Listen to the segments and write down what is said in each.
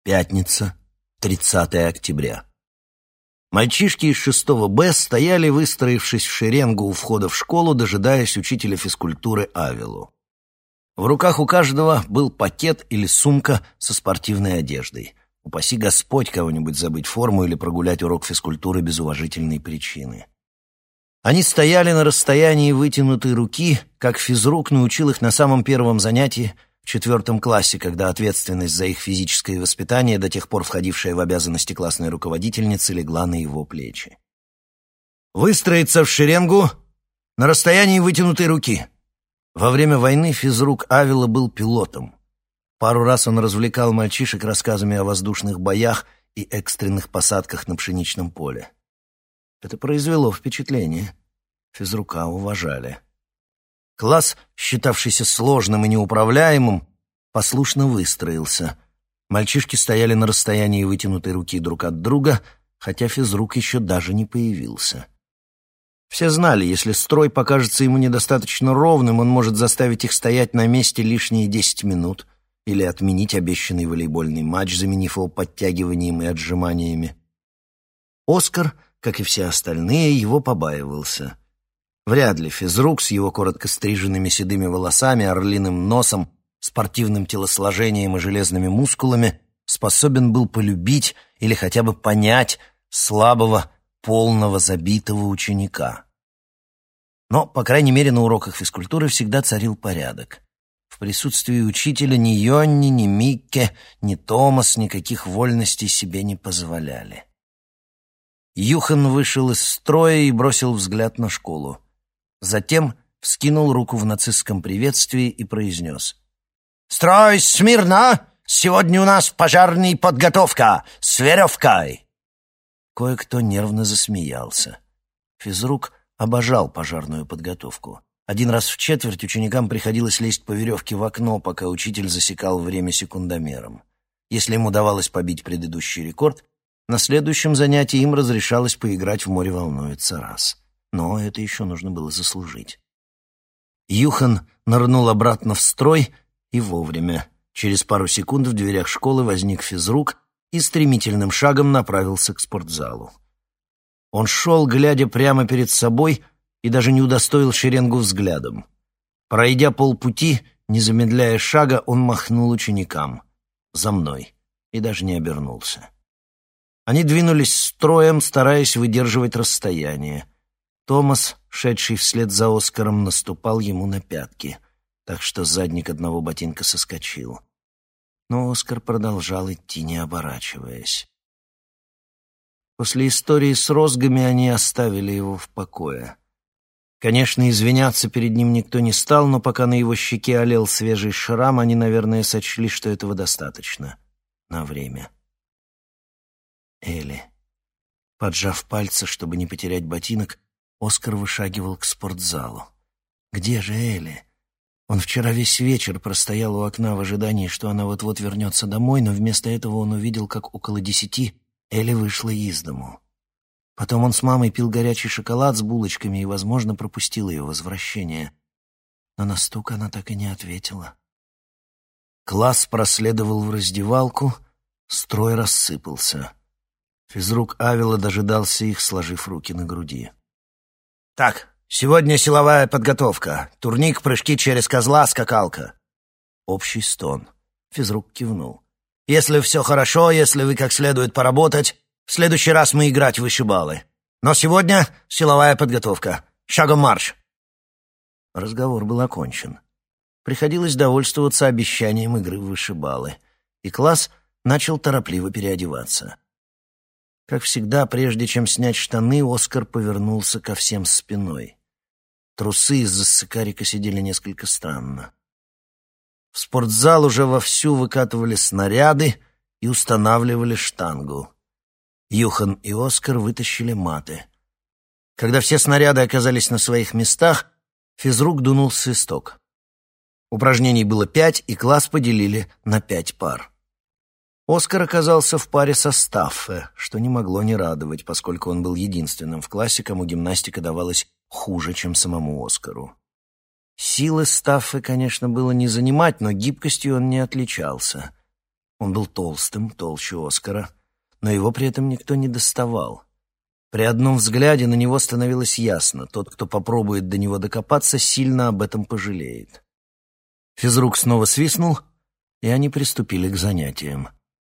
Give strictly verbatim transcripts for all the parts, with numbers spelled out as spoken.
Пятница, тридцатое октября. Мальчишки из шестого Б стояли, выстроившись в шеренгу у входа в школу, дожидаясь учителя физкультуры Авелу. В руках у каждого был пакет или сумка со спортивной одеждой. Упаси Господь кого-нибудь забыть форму или прогулять урок физкультуры без уважительной причины. Они стояли на расстоянии вытянутой руки, как физрук научил их на самом первом занятии в четвертом классе, когда ответственность за их физическое воспитание, до тех пор входившая в обязанности классной руководительницы, легла на его плечи. Выстроиться в шеренгу на расстоянии вытянутой руки. Во время войны физрук Авела был пилотом. Пару раз он развлекал мальчишек рассказами о воздушных боях и экстренных посадках на пшеничном поле. Это произвело впечатление. Физрука уважали. Класс, считавшийся сложным и неуправляемым, послушно выстроился. Мальчишки стояли на расстоянии вытянутой руки друг от друга, хотя физрук еще даже не появился. Все знали, если строй покажется ему недостаточно ровным, он может заставить их стоять на месте лишние десять минут или отменить обещанный волейбольный матч, заменив его подтягиванием и отжиманиями. Оскар, как и все остальные, его побаивался. Вряд ли физрук с его коротко стриженными седыми волосами, орлиным носом, спортивным телосложением и железными мускулами способен был полюбить или хотя бы понять слабого, полного, забитого ученика. Но, по крайней мере, на уроках физкультуры всегда царил порядок. В присутствии учителя ни Йонни, ни Микке, ни Томас никаких вольностей себе не позволяли. Юхан вышел из строя и бросил взгляд на школу. Затем вскинул руку в нацистском приветствии и произнес: «Строй смирно! Сегодня у нас пожарная подготовка с веревкой!» Кое-кто нервно засмеялся. Физрук обожал пожарную подготовку. Один раз в четверть ученикам приходилось лезть по веревке в окно, пока учитель засекал время секундомером. Если им удавалось побить предыдущий рекорд, на следующем занятии им разрешалось поиграть в «Море волнуется» раз. Но это еще нужно было заслужить. Юхан нырнул обратно в строй и вовремя. Через пару секунд в дверях школы возник физрук и стремительным шагом направился к спортзалу. Он шел, глядя прямо перед собой, и даже не удостоил шеренгу взглядом. Пройдя полпути, не замедляя шага, он махнул ученикам: «За мной!» и даже не обернулся. Они двинулись строем, стараясь выдерживать расстояние. Томас, шедший вслед за Оскаром, наступал ему на пятки, так что задник одного ботинка соскочил. Но Оскар продолжал идти, не оборачиваясь. После истории с розгами они оставили его в покое. Конечно, извиняться перед ним никто не стал, но пока на его щеке олел свежий шрам, они, наверное, сочли, что этого достаточно на время. Элли. Поджав пальцы, чтобы не потерять ботинок, Оскар вышагивал к спортзалу. Где же Элли? Он вчера весь вечер простоял у окна в ожидании, что она вот-вот вернется домой, но вместо этого он увидел, как около десяти Элли вышла из дому. Потом он с мамой пил горячий шоколад с булочками и, возможно, пропустил ее возвращение. Но на стук она так и не ответила. Класс проследовал в раздевалку, строй рассыпался. Физрук Авела дожидался их, сложив руки на груди. «Так, сегодня силовая подготовка. Турник, прыжки через козла, скакалка». Общий стон. Физрук кивнул. «Если все хорошо, если вы как следует поработать, в следующий раз мы играть в вышибалы. Но сегодня силовая подготовка. Шагом марш!» Разговор был окончен. Приходилось довольствоваться обещанием игры в вышибалы, и класс начал торопливо переодеваться. Как всегда, прежде чем снять штаны, Оскар повернулся ко всем спиной. Трусы из-за сыкарика сидели несколько странно. В спортзал уже вовсю выкатывали снаряды и устанавливали штангу. Юхан и Оскар вытащили маты. Когда все снаряды оказались на своих местах, физрук дунул в свисток. Упражнений было пять, и класс поделили на пять пар. Оскар оказался в паре со Стаффе, что не могло не радовать, поскольку он был единственным в классе, кому гимнастика давалась хуже, чем самому Оскару. Силы Стаффе, конечно, было не занимать, но гибкостью он не отличался. Он был толстым, толще Оскара, но его при этом никто не доставал. При одном взгляде на него становилось ясно: тот, кто попробует до него докопаться, сильно об этом пожалеет. Физрук снова свистнул, и они приступили к занятиям.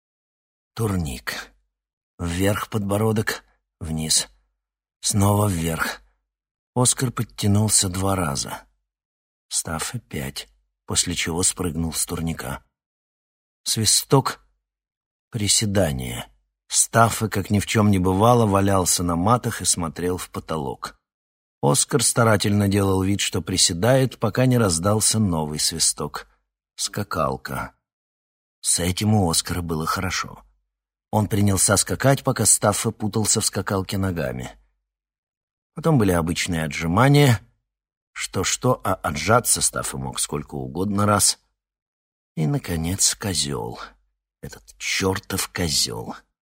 Турник. Вверх подбородок, вниз. Снова вверх. Оскар подтянулся два раза. Стаффа пять, после чего спрыгнул с турника. Свисток. Приседание. Стаффа, как ни в чем не бывало, валялся на матах и смотрел в потолок. Оскар старательно делал вид, что приседает, пока не раздался новый свисток. Скакалка. С этим у Оскара было хорошо. Он принялся скакать, пока Стаффа путался в скакалке ногами. Потом были обычные отжимания. Что-что, а отжаться Стаффа мог сколько угодно раз. И, наконец, козел. Этот чертов козел.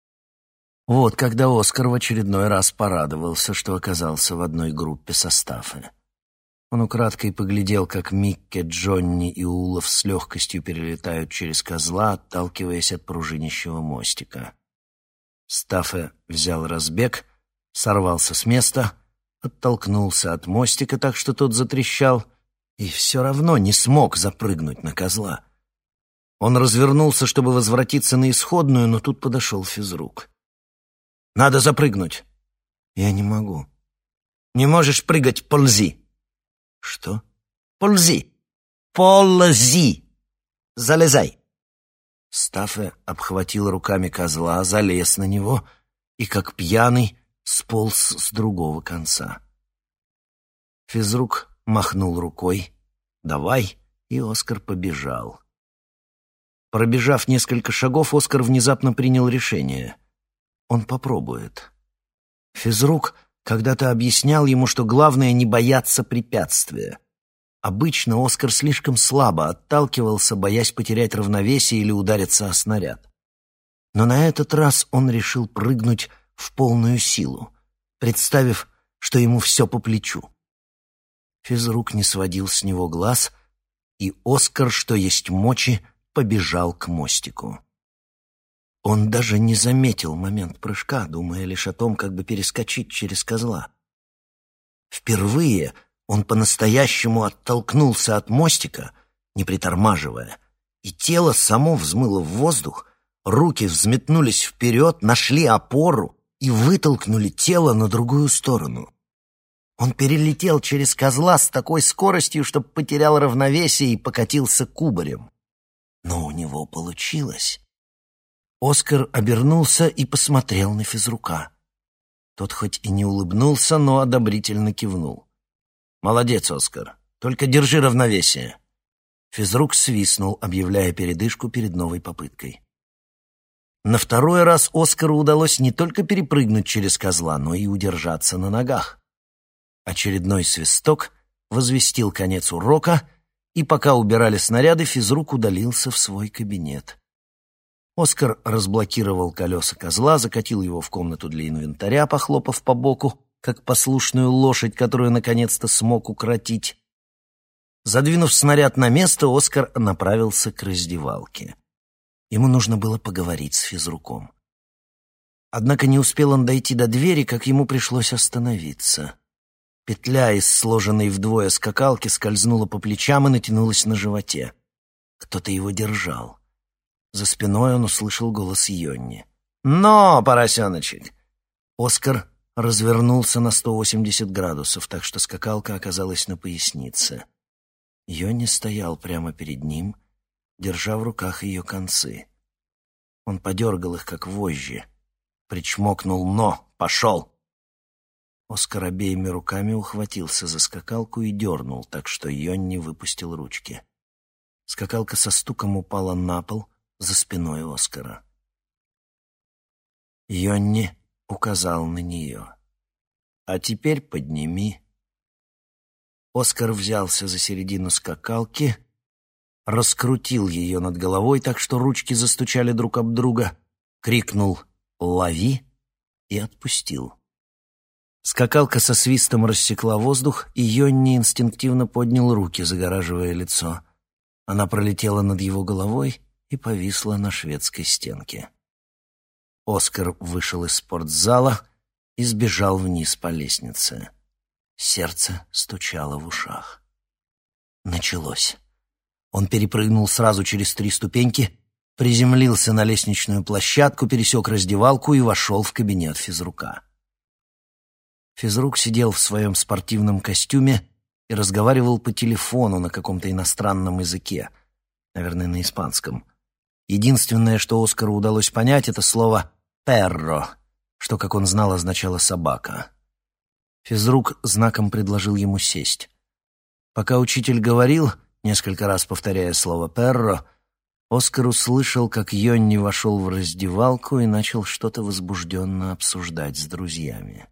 Вот когда Оскар в очередной раз порадовался, что оказался в одной группе со Стаффой. Он украдкой поглядел, как Микки, Джонни и Улов с легкостью перелетают через козла, отталкиваясь от пружинищего мостика. Стаффа взял разбег, сорвался с места, оттолкнулся от мостика так, что тот затрещал, и все равно не смог запрыгнуть на козла. Он развернулся, чтобы возвратиться на исходную, но тут подошел физрук. «Надо запрыгнуть». «Я не могу». «Не можешь прыгать, ползи». «Что?» «Ползи! Ползи! Залезай!» Стаффа обхватил руками козла, залез на него и, как пьяный, сполз с другого конца. Физрук махнул рукой «давай», и Оскар побежал. Пробежав несколько шагов, Оскар внезапно принял решение. Он попробует. Физрук когда-то объяснял ему, что главное не бояться препятствия. Обычно Оскар слишком слабо отталкивался, боясь потерять равновесие или удариться о снаряд. Но на этот раз он решил прыгнуть в полную силу, представив, что ему все по плечу. Физрук не сводил с него глаз, и Оскар, что есть мочи, побежал к мостику. Он даже не заметил момент прыжка, думая лишь о том, как бы перескочить через козла. Впервые он по-настоящему оттолкнулся от мостика, не притормаживая, и тело само взмыло в воздух, руки взметнулись вперед, нашли опору и вытолкнули тело на другую сторону. Он перелетел через козла с такой скоростью, что потерял равновесие и покатился кубарем. Но у него получилось. Оскар обернулся и посмотрел на физрука. Тот хоть и не улыбнулся, но одобрительно кивнул. «Молодец, Оскар, только держи равновесие». Физрук свистнул, объявляя передышку перед новой попыткой. На второй раз Оскару удалось не только перепрыгнуть через козла, но и удержаться на ногах. Очередной свисток возвестил конец урока, и пока убирали снаряды, физрук удалился в свой кабинет. Оскар разблокировал колеса козла, закатил его в комнату для инвентаря, похлопав по боку, как послушную лошадь, которую наконец-то смог укротить. Задвинув снаряд на место, Оскар направился к раздевалке. Ему нужно было поговорить с физруком. Однако не успел он дойти до двери, как ему пришлось остановиться. Петля из сложенной вдвое скакалки скользнула по плечам и натянулась на животе. Кто-то его держал. За спиной он услышал голос Йонни. «Но, поросеночек!» Оскар развернулся на сто восемьдесят градусов, так что скакалка оказалась на пояснице. Йонни стоял прямо перед ним, держа в руках ее концы. Он подергал их, как вожжи. Причмокнул «но! Пошел!» Оскар обеими руками ухватился за скакалку и дернул, так что Йонни выпустил ручки. Скакалка со стуком упала на пол за спиной Оскара. Йонни указал на нее. «А теперь подними». Оскар взялся за середину скакалки, раскрутил ее над головой так, что ручки застучали друг об друга, крикнул «Лови!» и отпустил. Скакалка со свистом рассекла воздух, и Йонни инстинктивно поднял руки, загораживая лицо. Она пролетела над его головой и повисла на шведской стенке. Оскар вышел из спортзала и сбежал вниз по лестнице. Сердце стучало в ушах. Началось. Он перепрыгнул сразу через три ступеньки, приземлился на лестничную площадку, пересек раздевалку и вошел в кабинет физрука. Физрук сидел в своем спортивном костюме и разговаривал по телефону на каком-то иностранном языке, наверное, на испанском. Единственное, что Оскару удалось понять, это слово «перро», что, как он знал, означало «собака». Физрук знаком предложил ему сесть. Пока учитель говорил, несколько раз повторяя слово «перро», Оскар услышал, как Йонни вошел в раздевалку и начал что-то возбужденно обсуждать с друзьями.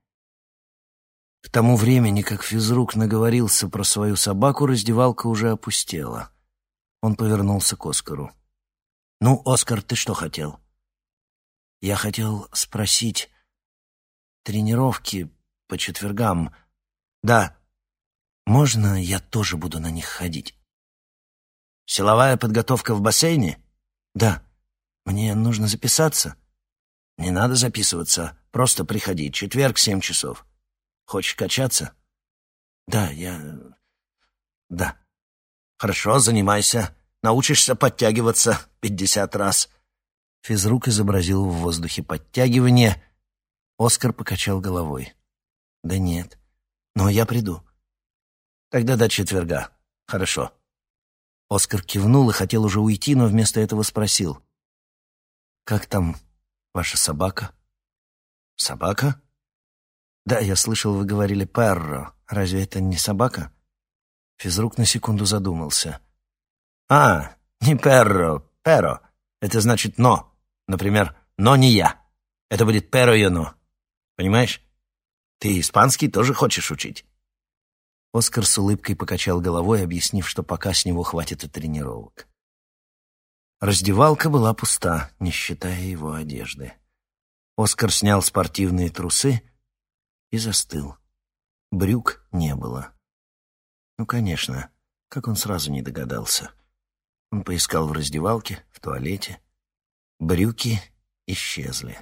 К тому времени, как физрук наговорился про свою собаку, раздевалка уже опустела. Он повернулся к Оскару. «Ну, Оскар, ты что хотел?» «Я хотел спросить, тренировки по четвергам. Да, можно я тоже буду на них ходить?» «Силовая подготовка в бассейне?» «Да. Мне нужно записаться?» «Не надо записываться, просто приходи. Четверг, семь часов. Хочешь качаться?» «Да, я... да». «Хорошо, занимайся. Научишься подтягиваться пятьдесят раз». Физрук изобразил в воздухе подтягивание. Оскар покачал головой. «Да нет, но я приду». «Тогда до четверга. Хорошо». Оскар кивнул и хотел уже уйти, но вместо этого спросил. «Как там ваша собака?» «Собака?» «Да, я слышал, вы говорили «перро». Разве это не собака?» Физрук на секунду задумался. «А, не «перро», «перо». Это значит «но». Например, «но не я». Это будет «перо yo no». Понимаешь? Ты испанский тоже хочешь учить?» Оскар с улыбкой покачал головой, объяснив, что пока с него хватит и тренировок. Раздевалка была пуста, не считая его одежды. Оскар снял спортивные трусы и застыл. Брюк не было. Ну, конечно, как он сразу не догадался. Он поискал в раздевалке, в туалете. Брюки исчезли.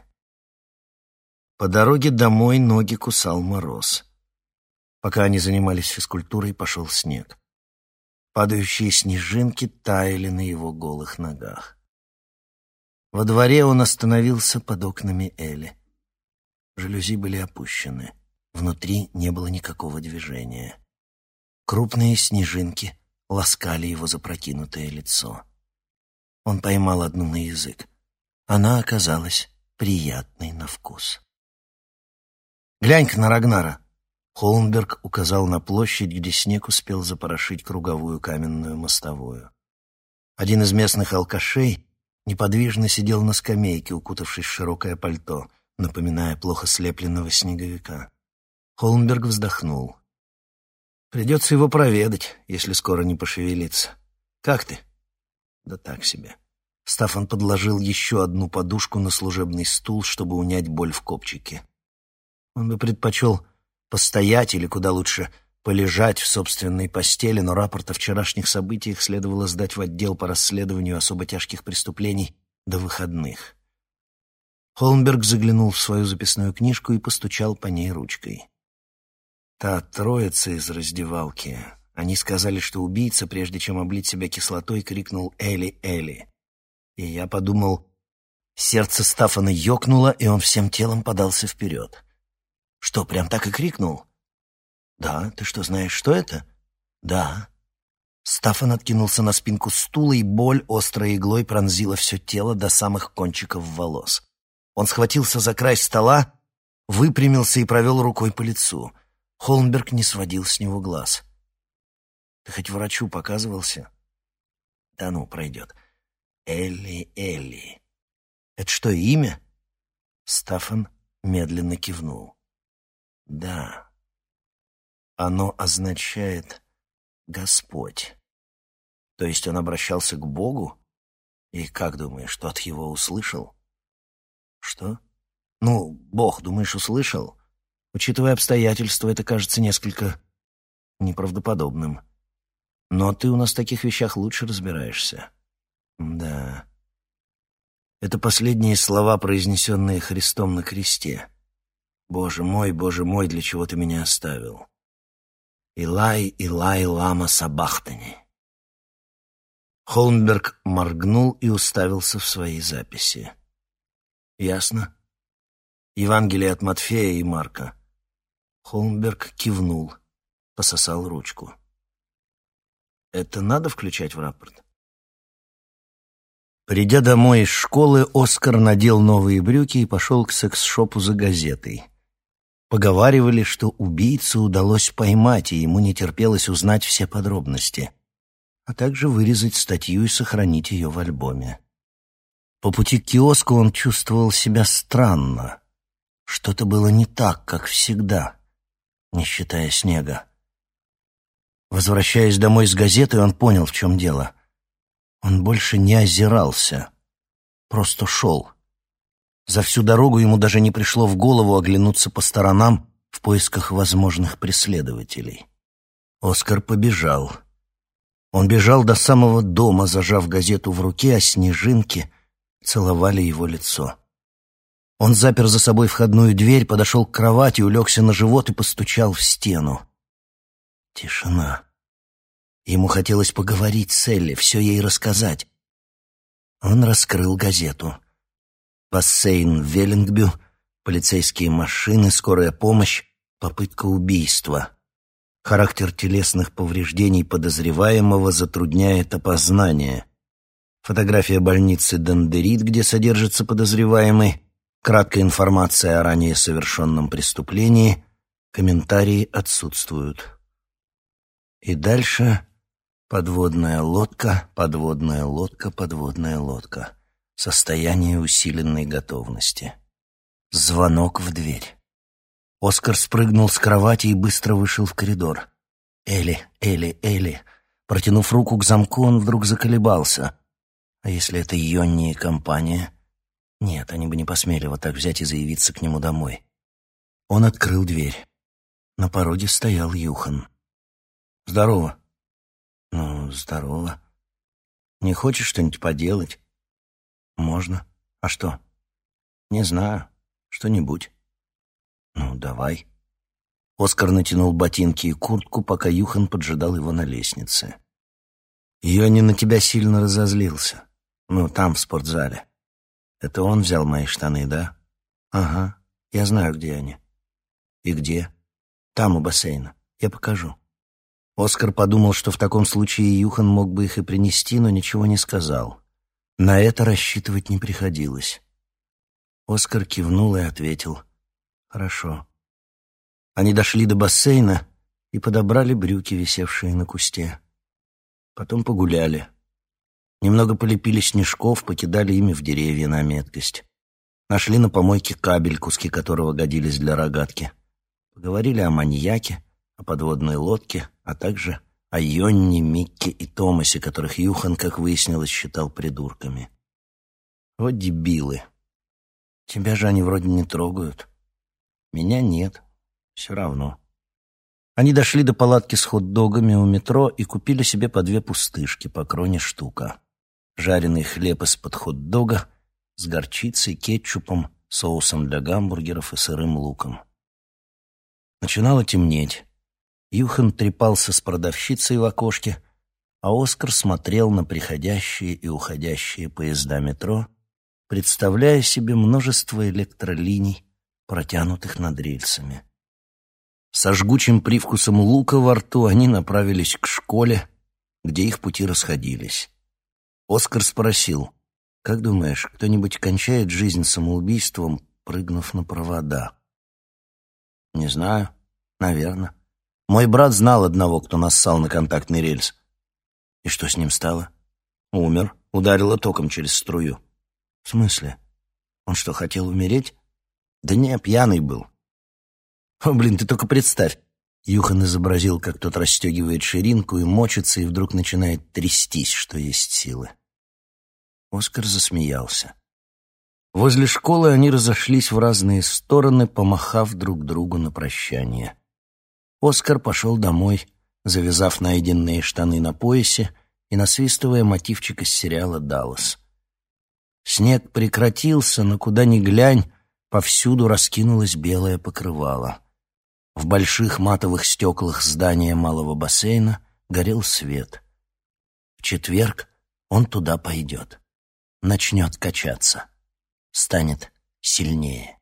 По дороге домой ноги кусал мороз. Пока они занимались физкультурой, пошел снег. Падающие снежинки таяли на его голых ногах. Во дворе он остановился под окнами Элли. Жалюзи были опущены. Внутри не было никакого движения. Крупные снежинки ласкали его запрокинутое лицо. Он поймал одну на язык. Она оказалась приятной на вкус. «Глянь-ка на Рагнара!» Холмберг указал на площадь, где снег успел запорошить круговую каменную мостовую. Один из местных алкашей неподвижно сидел на скамейке, укутавшись в широкое пальто, напоминая плохо слепленного снеговика. Холмберг вздохнул. «Придется его проведать, если скоро не пошевелится. Как ты?» «Да так себе». Стаффан подложил еще одну подушку на служебный стул, чтобы унять боль в копчике. Он бы предпочел постоять или, куда лучше, полежать в собственной постели, но рапорт о вчерашних событиях следовало сдать в отдел по расследованию особо тяжких преступлений до выходных. Холмберг заглянул в свою записную книжку и постучал по ней ручкой. Та троица из раздевалки. Они сказали, что убийца, прежде чем облить себя кислотой, крикнул «Элли, Элли». И я подумал... Сердце Стаффана ёкнуло, и он всем телом подался вперед. «Что, прям так и крикнул?» «Да, ты что, знаешь, что это?» «Да». Стаффан откинулся на спинку стула, и боль острой иглой пронзила все тело до самых кончиков волос. Он схватился за край стола, выпрямился и провел рукой по лицу. Холмберг не сводил с него глаз. «Ты хоть врачу показывался?» «Да ну, пройдет». «Элли, Элли». «Это что, имя?» Стаффан медленно кивнул. «Да, оно означает «Господь». То есть он обращался к Богу? И как думаешь, тот его услышал?» «Что? Ну, Бог, думаешь, услышал? Учитывая обстоятельства, это кажется несколько неправдоподобным. Но ты у нас в таких вещах лучше разбираешься». «Да, Это последние слова, произнесенные Христом на кресте. «Боже мой, Боже мой, для чего ты меня оставил?» «Илай, Илай, лама сабахтани». Холмберг моргнул и уставился в свои записи. «Ясно. Евангелие от Матфея и Марка». Холмберг кивнул, пососал ручку. «Это надо включать в рапорт?» Придя домой из школы, Оскар надел новые брюки и пошел к секс-шопу за газетой. Поговаривали, что убийцу удалось поймать, и ему не терпелось узнать все подробности, а также вырезать статью и сохранить ее в альбоме. По пути к киоску он чувствовал себя странно. Что-то было не так, как всегда, не считая снега. Возвращаясь домой с газетой, он понял, в чем дело. Он больше не озирался, просто шел. За всю дорогу ему даже не пришло в голову оглянуться по сторонам в поисках возможных преследователей. Оскар побежал. Он бежал до самого дома, зажав газету в руке, а снежинки целовали его лицо. Он запер за собой входную дверь, подошел к кровати, улегся на живот и постучал в стену. Тишина. Ему хотелось поговорить с Элли, все ей рассказать. Он раскрыл газету. Бассейн в Веллингбю, полицейские машины, скорая помощь, попытка убийства. Характер телесных повреждений подозреваемого затрудняет опознание. Фотография больницы Дендерит, где содержится подозреваемый, краткая информация о ранее совершенном преступлении, комментарии отсутствуют. И дальше подводная лодка, подводная лодка, подводная лодка. Состояние усиленной готовности. Звонок в дверь. Оскар спрыгнул с кровати и быстро вышел в коридор. Элли, Элли, Элли. Протянув руку к замку, он вдруг заколебался. А если это Йонни и компания? Нет, они бы не посмели вот так взять и заявиться к нему домой. Он открыл дверь. На пороге стоял Юхан. «Здорово». «Ну, здорово. Не хочешь что-нибудь поделать?» «Можно. А что?» «Не знаю. Что-нибудь». «Ну, давай». Оскар натянул ботинки и куртку, пока Юхан поджидал его на лестнице. «Йонни на тебя сильно разозлился. Ну, там, в спортзале. Это он взял мои штаны, да?» «Ага. Я знаю, где они». «И где?» «Там, у бассейна. Я покажу». Оскар подумал, что в таком случае Юхан мог бы их и принести, но ничего не сказал. На это рассчитывать не приходилось. Оскар кивнул и ответил: «Хорошо». Они дошли до бассейна и подобрали брюки, висевшие на кусте. Потом погуляли. Немного полепили снежков, покидали ими в деревья на меткость. Нашли на помойке кабель, куски которого годились для рогатки. Поговорили о маньяке, о подводной лодке, а также о Йонни, Микке и Томасе, которых Юхан, как выяснилось, считал придурками. Вот дебилы. Тебя же они вроде не трогают. Меня нет. Все равно. Они дошли до палатки с хот-догами у метро и купили себе по две пустышки, по кроне штука. Жареный хлеб из-под хот-дога с горчицей, кетчупом, соусом для гамбургеров и сырым луком. Начинало темнеть. Юхан трепался с продавщицей в окошке, а Оскар смотрел на приходящие и уходящие поезда метро, представляя себе множество электролиний, протянутых над рельсами. Со жгучим привкусом лука во рту они направились к школе, где их пути расходились. Оскар спросил: «Как думаешь, кто-нибудь кончает жизнь самоубийством, прыгнув на провода?» «Не знаю. Наверное. Мой брат знал одного, кто нассал на контактный рельс». «И что с ним стало?» «Умер. Ударило током через струю». «В смысле? Он что, хотел умереть?» «Да не, пьяный был». «О, блин, ты только представь!» Юхан изобразил, как тот расстегивает ширинку и мочится, и вдруг начинает трястись, что есть силы. Оскар засмеялся. Возле школы они разошлись в разные стороны, помахав друг другу на прощание. Оскар пошел домой, завязав найденные штаны на поясе и насвистывая мотивчик из сериала «Даллас». Снег прекратился, но куда ни глянь, повсюду раскинулось белое покрывало. В больших матовых стеклах здания малого бассейна горел свет. В четверг он туда пойдет, начнет качаться, станет сильнее.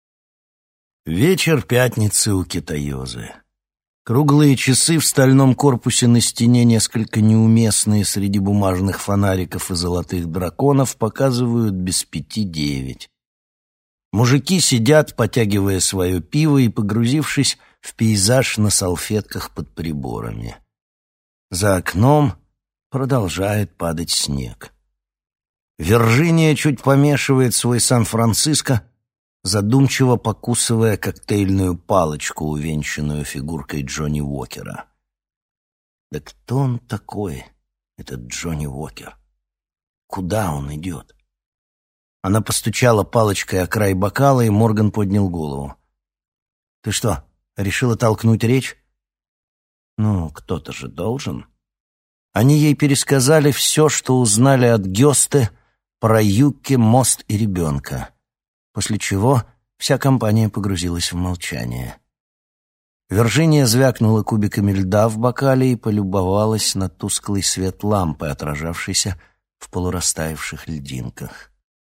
Вечер пятницы у Китаёзы. Круглые часы в стальном корпусе на стене, несколько неуместные среди бумажных фонариков и золотых драконов, показывают без пяти девять. Мужики сидят, потягивая свое пиво и погрузившись в пейзаж на салфетках под приборами. За окном продолжает падать снег. Вирджиния чуть помешивает свой Сан-Франциско, задумчиво покусывая коктейльную палочку, увенчанную фигуркой Джонни Уокера. Да кто он такой, этот Джонни Уокер? Куда он идет? Она постучала палочкой о край бокала, и Морган поднял голову. «Ты что, решила толкнуть речь?» «Ну, кто-то же должен». Они ей пересказали все, что узнали от Гёсте про Юкки, мост и ребенка, после чего вся компания погрузилась в молчание. Вирджиния звякнула кубиками льда в бокале и полюбовалась на тусклый свет лампы, отражавшийся в полурастаявших льдинках.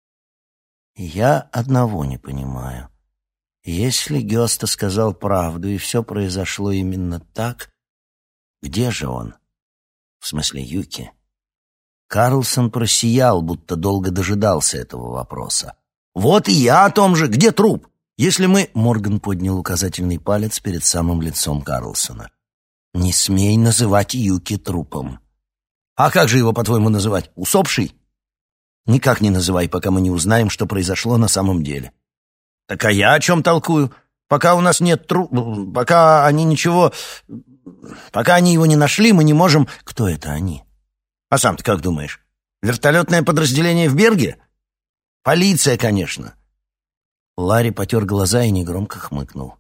«Я одного не понимаю. Если Гёста сказал правду, и все произошло именно так, где же он? В смысле, Юки?» Карлсон просиял, будто долго дожидался этого вопроса. «Вот и я о том же. Где труп? Если мы...» Морган поднял указательный палец перед самым лицом Карлсона. «Не смей называть Юки трупом». «А как же его, по-твоему, называть? Усопший?» «Никак не называй, пока мы не узнаем, что произошло на самом деле». «Так а я о чем толкую? Пока у нас нет трупа, пока они ничего... Пока они его не нашли, мы не можем...» «Кто это они?» «А сам ты как думаешь? Вертолетное подразделение в Берге?» «Полиция, конечно». Ларри потер глаза и негромко хмыкнул.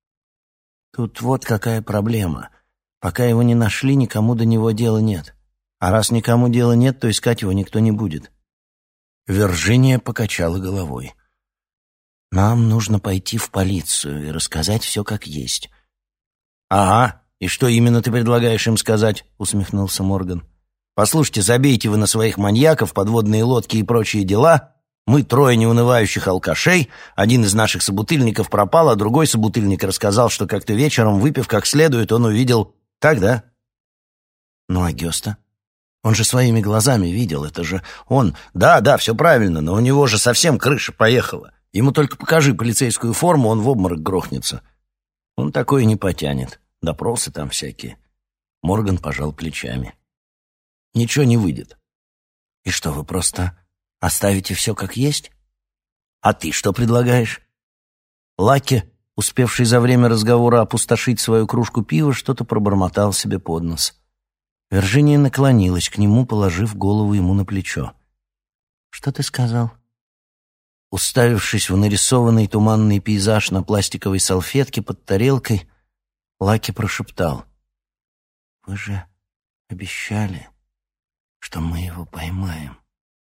«Тут вот какая проблема. Пока его не нашли, никому до него дела нет. А раз никому дела нет, то искать его никто не будет». Вирджиния покачала головой. «Нам нужно пойти в полицию и рассказать все как есть». «Ага, и что именно ты предлагаешь им сказать?» — усмехнулся Морган. «Послушайте, забейте вы на своих маньяков, подводные лодки и прочие дела. Мы трое неунывающих алкашей. Один из наших собутыльников пропал, а другой собутыльник рассказал, что как-то вечером, выпив как следует, он увидел... Так, да?» «Ну а Гёста? Он же своими глазами видел, это же он...» «Да, да, все правильно, но у него же совсем крыша поехала. Ему только покажи полицейскую форму, он в обморок грохнется. Он такое не потянет. Допросы там всякие». Морган пожал плечами. «Ничего не выйдет». «И что, вы просто оставите все как есть? А ты что предлагаешь?» Лаки, успевший за время разговора опустошить свою кружку пива, что-то пробормотал себе под нос. Вирджиния наклонилась к нему, положив голову ему на плечо. «Что ты сказал?» Уставившись в нарисованный туманный пейзаж на пластиковой салфетке под тарелкой, Лаки прошептал: «Вы же обещали, что мы его поймаем».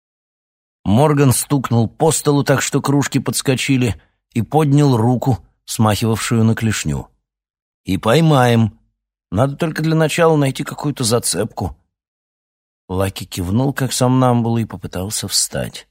Морган стукнул по столу так, что кружки подскочили, и поднял руку, смахивавшую на клешню. «И поймаем. Надо только для начала найти какую-то зацепку». Лаки кивнул, как сомнамбул, и попытался встать.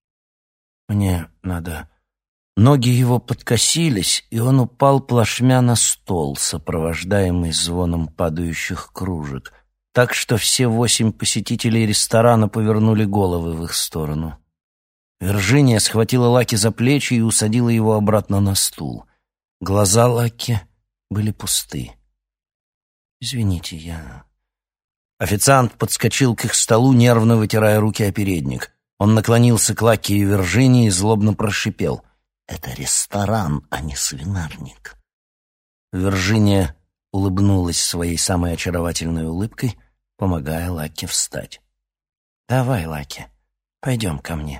«Мне надо...» Ноги его подкосились, и он упал плашмя на стол, сопровождаемый звоном падающих кружек, так что все восемь посетителей ресторана повернули головы в их сторону. Вирджиния схватила Лаки за плечи и усадила его обратно на стул. Глаза Лаки были пусты. «Извините, я...» Официант подскочил к их столу, нервно вытирая руки о передник. Он наклонился к Лаки и Вирджинии и злобно прошипел: «Это ресторан, а не свинарник». Вирджиния улыбнулась своей самой очаровательной улыбкой, помогая Лаки встать. «Давай, Лаки, пойдем ко мне».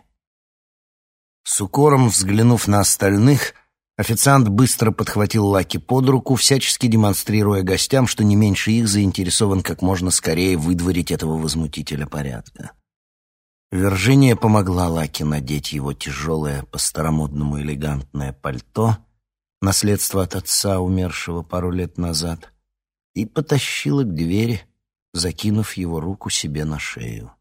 С укором взглянув на остальных, официант быстро подхватил Лаки под руку, всячески демонстрируя гостям, что не меньше их заинтересован как можно скорее выдворить этого возмутителя порядка. Виржиния помогла Лаки надеть его тяжелое, по-старомодному элегантное пальто, наследство от отца, умершего пару лет назад, и потащила к двери, закинув его руку себе на шею.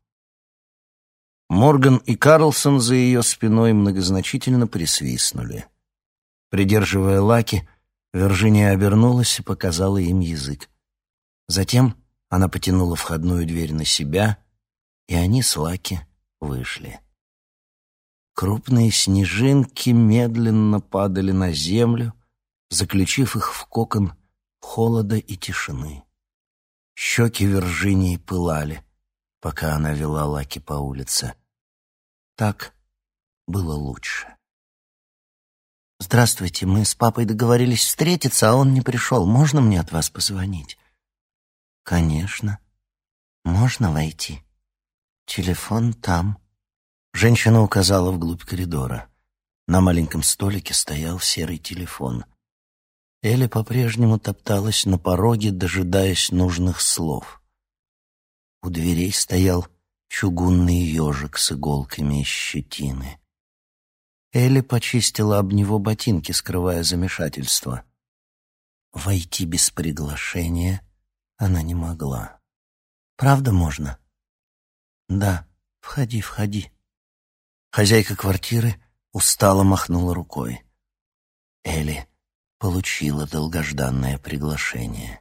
Морган и Карлсон за ее спиной многозначительно присвистнули. Придерживая Лаки, Виржиния обернулась и показала им язык. Затем она потянула входную дверь на себя, и они с Лаки вышли. Крупные снежинки медленно падали на землю, заключив их в кокон холода и тишины. Щеки Виржинии пылали, пока она вела Лаки по улице. Так было лучше. «Здравствуйте, мы с папой договорились встретиться, а он не пришел. Можно мне от вас позвонить?» «Конечно. Можно войти. Телефон там». Женщина указала вглубь коридора. На маленьком столике стоял серый телефон. Элли по-прежнему топталась на пороге, дожидаясь нужных слов. У дверей стоял чугунный ежик с иголками из щетины. Элли почистила об него ботинки, скрывая замешательство. Войти без приглашения она не могла. «Правда можно?» «Да, входи, входи». Хозяйка квартиры устало махнула рукой. Элли получила долгожданное приглашение.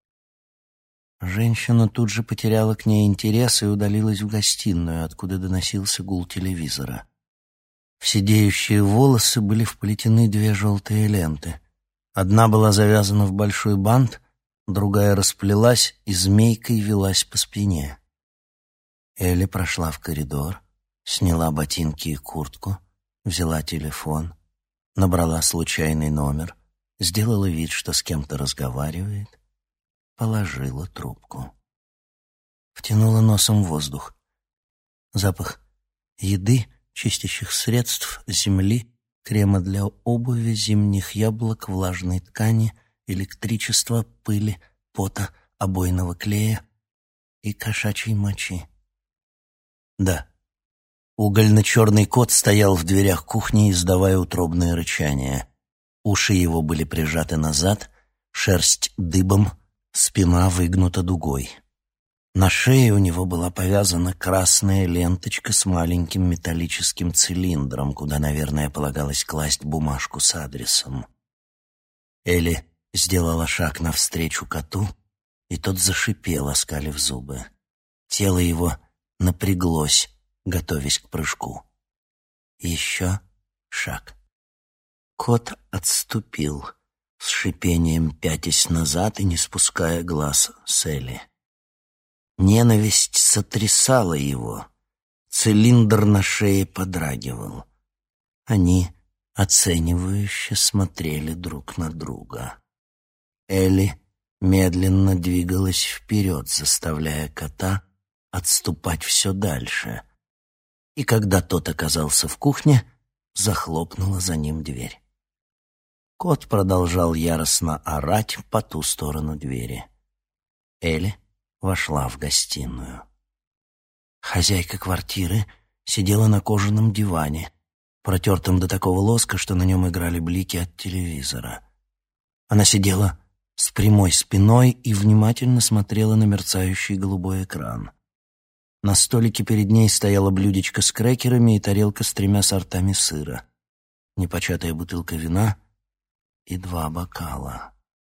Женщина тут же потеряла к ней интерес и удалилась в гостиную, откуда доносился гул телевизора. В сидеющие волосы были вплетены две желтые ленты. Одна была завязана в большой бант, другая расплелась и змейкой велась по спине. Элли прошла в коридор, сняла ботинки и куртку, взяла телефон, набрала случайный номер, сделала вид, что с кем-то разговаривает, положила трубку. Втянула носом воздух. Запах еды, чистящих средств, земли, крема для обуви, зимних яблок, влажной ткани, электричества, пыли, пота, обойного клея и кошачьей мочи. Да, угольно-черный кот стоял в дверях кухни, издавая утробное рычание. Уши его были прижаты назад, шерсть дыбом, спина выгнута дугой. На шее у него была повязана красная ленточка с маленьким металлическим цилиндром, куда, наверное, полагалось класть бумажку с адресом. Элли сделала шаг навстречу коту, и тот зашипел, оскалив зубы. Тело его напряглось, готовясь к прыжку. Еще шаг. Кот отступил, с шипением пятясь назад и не спуская глаз с Элли. Ненависть сотрясала его. Цилиндр на шее подрагивал. Они оценивающе смотрели друг на друга. Элли медленно двигалась вперед, заставляя кота отступать все дальше. И когда тот оказался в кухне, захлопнула за ним дверь. Кот продолжал яростно орать по ту сторону двери. Элли вошла в гостиную. Хозяйка квартиры сидела на кожаном диване, протертом до такого лоска, что на нем играли блики от телевизора. Она сидела с прямой спиной и внимательно смотрела на мерцающий голубой экран. На столике перед ней стояло блюдечко с крекерами и тарелка с тремя сортами сыра, непочатая бутылка вина и два бокала.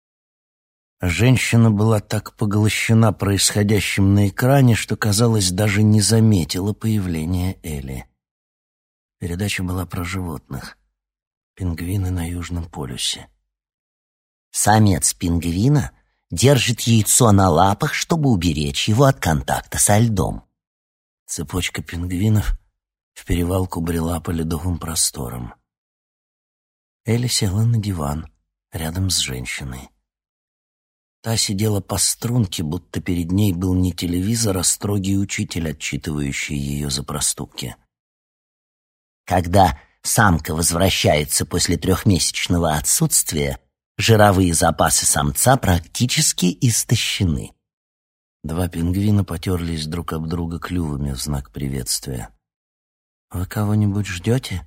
Женщина была так поглощена происходящим на экране, что, казалось, даже не заметила появления Элли. Передача была про животных. Пингвины на Южном полюсе. Самец пингвина держит яйцо на лапах, чтобы уберечь его от контакта со льдом. Цепочка пингвинов в перевалку брела по ледовым просторам. Элли села на диван рядом с женщиной. Та сидела по струнке, будто перед ней был не телевизор, а строгий учитель, отчитывающий ее за проступки. Когда самка возвращается после трехмесячного отсутствия, жировые запасы самца практически истощены. Два пингвина потерлись друг об друга клювами в знак приветствия. «Вы кого-нибудь ждете?»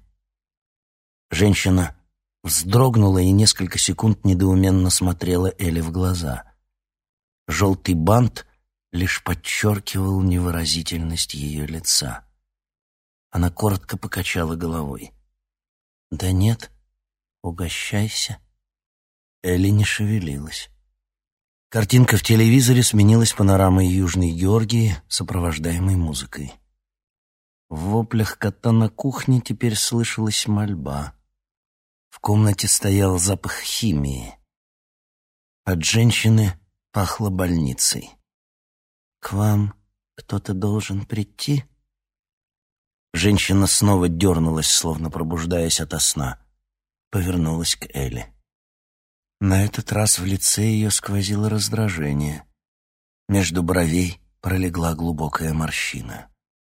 Женщина вздрогнула и несколько секунд недоуменно смотрела Элли в глаза. Желтый бант лишь подчеркивал невыразительность ее лица. Она коротко покачала головой. «Да нет, угощайся». Элли не шевелилась. Картинка в телевизоре сменилась панорамой Южной Георгии, сопровождаемой музыкой. В воплях кота на кухне теперь слышалась мольба. В комнате стоял запах химии. От женщины пахло больницей. «К вам кто-то должен прийти?» Женщина снова дернулась, словно пробуждаясь ото сна. Повернулась к Элли. На этот раз в лице ее сквозило раздражение. Между бровей пролегла глубокая морщина.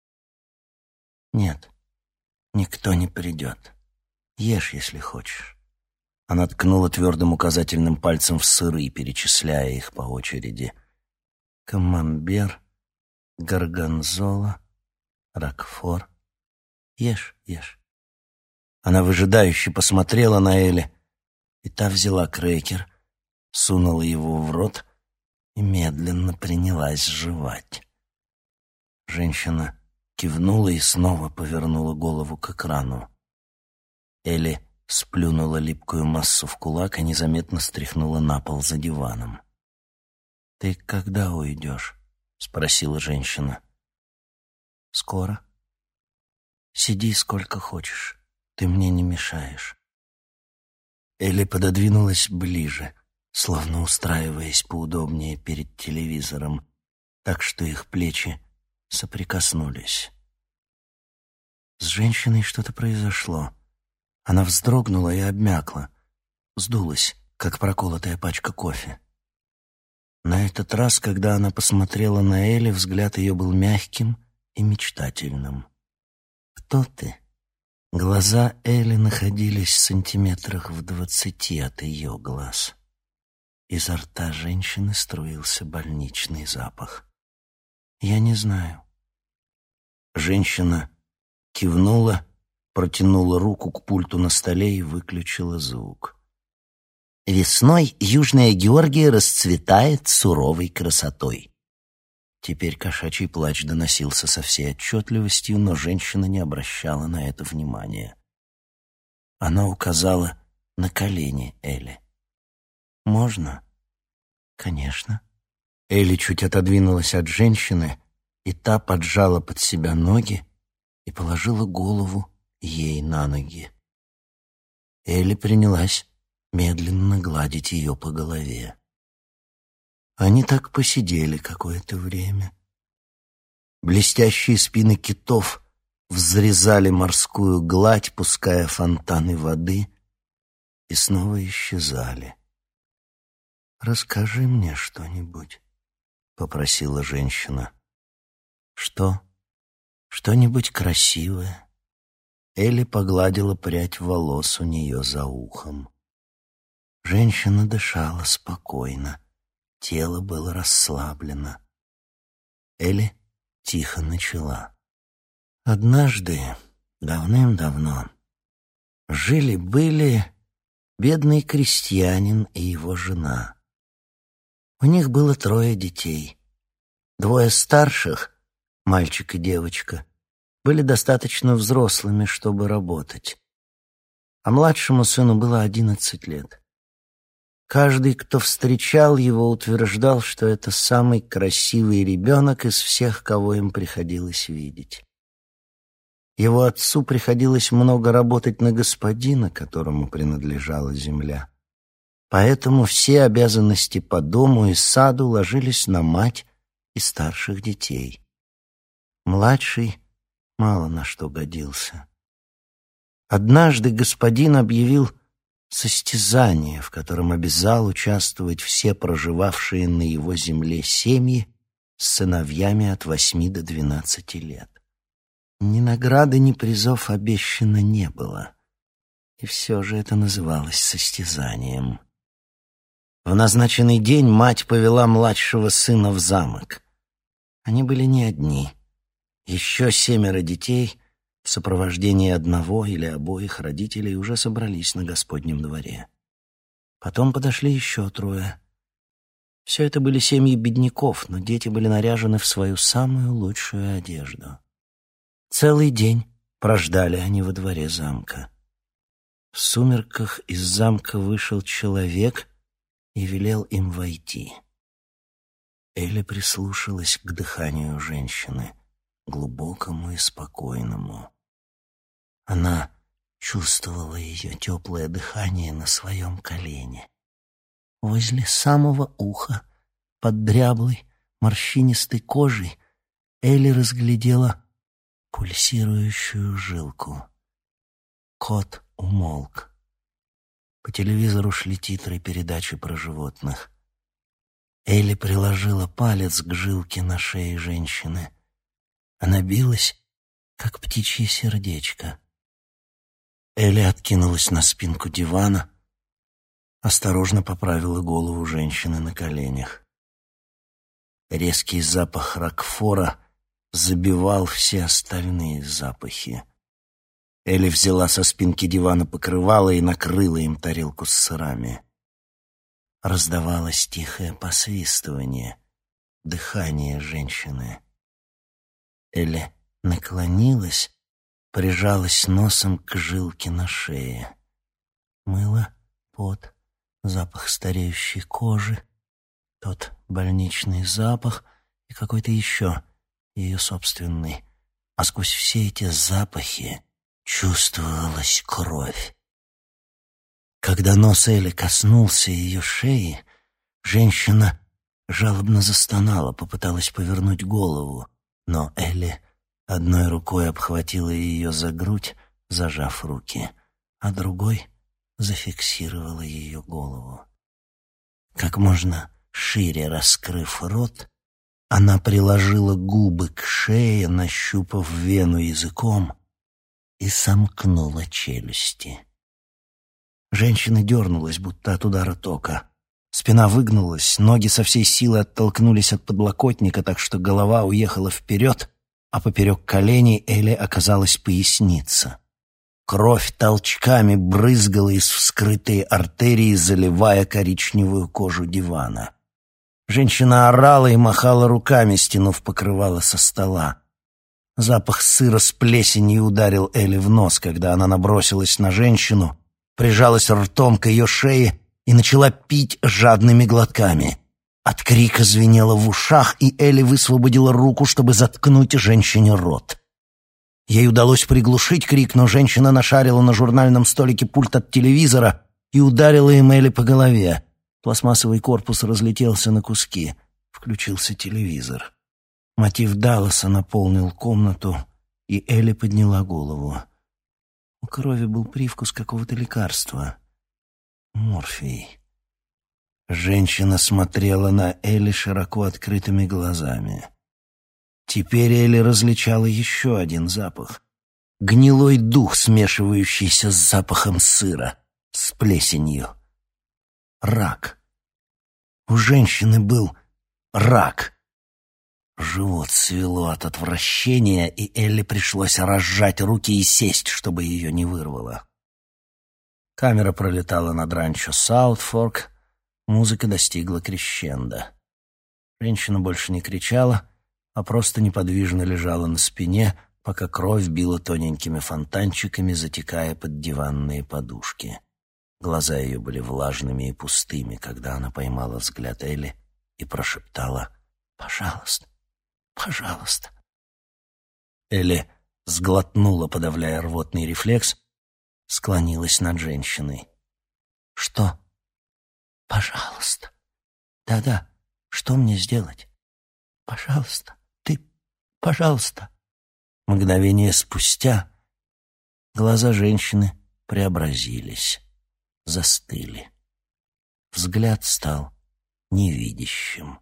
«Нет, никто не придет. Ешь, если хочешь». Она ткнула твердым указательным пальцем в сыры, перечисляя их по очереди. Камамбер, горгонзола, рокфор. Ешь, ешь. Она выжидающе посмотрела на Элли, и та взяла крекер, сунула его в рот и медленно принялась жевать. Женщина кивнула и снова повернула голову к экрану. Элли сплюнула липкую массу в кулак и незаметно стряхнула на пол за диваном. «Ты когда уйдешь?» — спросила женщина. «Скоро. Сиди сколько хочешь, ты мне не мешаешь». Элли пододвинулась ближе, словно устраиваясь поудобнее перед телевизором, так что их плечи соприкоснулись. С женщиной что-то произошло. Она вздрогнула и обмякла, сдулась, как проколотая пачка кофе. На этот раз, когда она посмотрела на Элли, взгляд ее был мягким и мечтательным. «Кто ты?» Глаза Элли находились в сантиметрах в двадцати от ее глаз. Изо рта женщины струился больничный запах. «Я не знаю». Женщина кивнула, протянула руку к пульту на столе и выключила звук. «Весной Южная Георгия расцветает суровой красотой». Теперь кошачий плач доносился со всей отчетливостью, но женщина не обращала на это внимания. Она указала на колени Элли. «Можно?» «Конечно». Элли чуть отодвинулась от женщины, и та поджала под себя ноги и положила голову ей на ноги. Элли принялась медленно гладить ее по голове. Они так посидели какое-то время. Блестящие спины китов взрезали морскую гладь, пуская фонтаны воды, и снова исчезали. «Расскажи мне что-нибудь», — попросила женщина. «Что? Что-нибудь красивое?» Элли погладила прядь волос у нее за ухом. Женщина дышала спокойно. Тело было расслаблено. Элли тихо начала. Однажды, давным-давно, жили-были бедный крестьянин и его жена. У них было трое детей. Двое старших, мальчик и девочка, были достаточно взрослыми, чтобы работать, а младшему сыну было одиннадцать лет. Каждый, кто встречал его, утверждал, что это самый красивый ребенок из всех, кого им приходилось видеть. Его отцу приходилось много работать на господина, которому принадлежала земля. Поэтому все обязанности по дому и саду ложились на мать и старших детей. Младший мало на что годился. Однажды господин объявил состязание, в котором обязал участвовать все проживавшие на его земле семьи с сыновьями от восьми до двенадцати лет. Ни награды, ни призов обещано не было, и все же это называлось состязанием. В назначенный день мать повела младшего сына в замок. Они были не одни. Еще семеро детей в сопровождении одного или обоих родителей уже собрались на Господнем дворе. Потом подошли еще трое. Все это были семьи бедняков, но дети были наряжены в свою самую лучшую одежду. Целый день прождали они во дворе замка. В сумерках из замка вышел человек и велел им войти. Элли прислушалась к дыханию женщины, глубокому и спокойному. Она чувствовала ее теплое дыхание на своем колене. Возле самого уха, под дряблой, морщинистой кожей, Элли разглядела пульсирующую жилку. Кот умолк. По телевизору шли титры передачи про животных. Элли приложила палец к жилке на шее женщины. Она билась, как птичье сердечко. Элли откинулась на спинку дивана, осторожно поправила голову женщины на коленях. Резкий запах рокфора забивал все остальные запахи. Элли взяла со спинки дивана покрывало и накрыла им тарелку с сырами. Раздавалось тихое посвистывание, дыхание женщины. Элли наклонилась, прижалась носом к жилке на шее. Мыло, пот, запах стареющей кожи, тот больничный запах и какой-то еще, ее собственный. А сквозь все эти запахи чувствовалась кровь. Когда нос Элли коснулся ее шеи, женщина жалобно застонала, попыталась повернуть голову, но Элли одной рукой обхватила ее за грудь, зажав руки, а другой зафиксировала ее голову. Как можно шире раскрыв рот, она приложила губы к шее, нащупав вену языком, и сомкнула челюсти. Женщина дернулась, будто от удара тока. Спина выгнулась, ноги со всей силы оттолкнулись от подлокотника, так что голова уехала вперед, а поперек коленей Элли оказалась поясница. Кровь толчками брызгала из вскрытой артерии, заливая коричневую кожу дивана. Женщина орала и махала руками, стянув покрывало со стола. Запах сыра с плесенью ударил Элли в нос, когда она набросилась на женщину, прижалась ртом к ее шее и начала пить жадными глотками. От крика звенело в ушах, и Элли высвободила руку, чтобы заткнуть женщине рот. Ей удалось приглушить крик, но женщина нашарила на журнальном столике пульт от телевизора и ударила им Элли по голове. Пластмассовый корпус разлетелся на куски. Включился телевизор. Мотив Далласа наполнил комнату, и Элли подняла голову. У крови был привкус какого-то лекарства. Морфий. Женщина смотрела на Элли широко открытыми глазами. Теперь Элли различала еще один запах. Гнилой дух, смешивающийся с запахом сыра, с плесенью. Рак. У женщины был рак. Живот свело от отвращения, и Элли пришлось разжать руки и сесть, чтобы ее не вырвало. Камера пролетала над ранчо Саутфорк, музыка достигла крещендо. Женщина больше не кричала, а просто неподвижно лежала на спине, пока кровь била тоненькими фонтанчиками, затекая под диванные подушки. Глаза ее были влажными и пустыми, когда она поймала взгляд Элли и прошептала «Пожалуйста, пожалуйста». Элли сглотнула, подавляя рвотный рефлекс, склонилась над женщиной. «Что?» «Пожалуйста». «Да-да, что мне сделать?» «Пожалуйста, ты, пожалуйста». Мгновение спустя глаза женщины преобразились, застыли. Взгляд стал невидящим.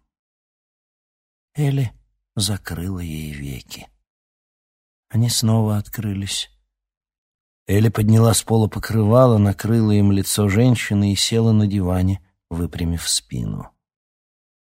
Элли закрыла ей веки. Они снова открылись. Элли подняла с пола покрывало, накрыла им лицо женщины и села на диване, выпрямив спину.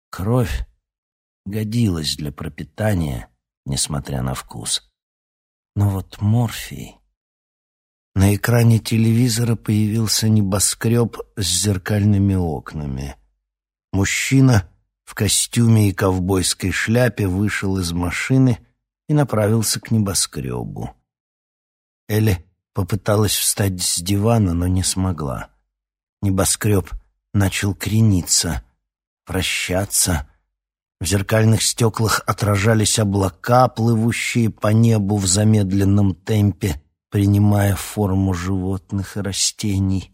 Кровь годилась для пропитания, несмотря на вкус. Но вот морфий... На экране телевизора появился небоскреб с зеркальными окнами. Мужчина в костюме и ковбойской шляпе вышел из машины и направился к небоскребу. Элли попыталась встать с дивана, но не смогла. Небоскреб начал крениться, вращаться. В зеркальных стеклах отражались облака, плывущие по небу в замедленном темпе, принимая форму животных и растений.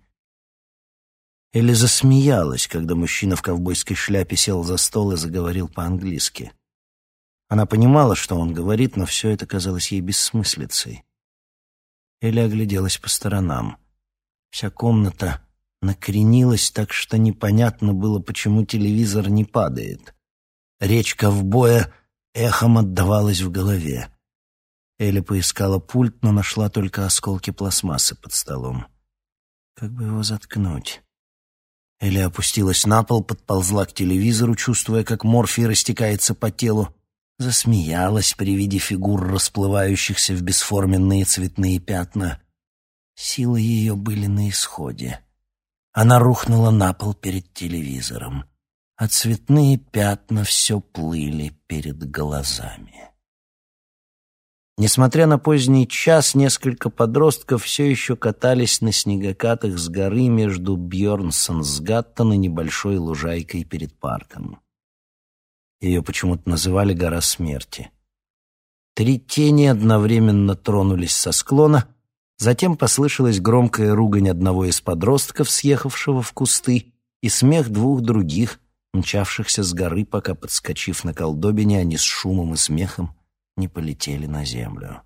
Элли засмеялась, когда мужчина в ковбойской шляпе сел за стол и заговорил по-английски. Она понимала, что он говорит, но все это казалось ей бессмыслицей. Элли огляделась по сторонам. Вся комната накренилась так, что непонятно было, почему телевизор не падает. Речь ковбоя эхом отдавалась в голове. Элли поискала пульт, но нашла только осколки пластмассы под столом. Как бы его заткнуть? Элли опустилась на пол, подползла к телевизору, чувствуя, как морфий растекается по телу, засмеялась при виде фигур, расплывающихся в бесформенные цветные пятна. Силы ее были на исходе. Она рухнула на пол перед телевизором, а цветные пятна все плыли перед глазами. Несмотря на поздний час, несколько подростков все еще катались на снегокатах с горы между Бьернсонсгаттен и небольшой лужайкой перед парком. Ее почему-то называли «Гора смерти». Три тени одновременно тронулись со склона, затем послышалась громкая ругань одного из подростков, съехавшего в кусты, и смех двух других, мчавшихся с горы, пока, подскочив на колдобине, они с шумом и смехом не полетели на землю.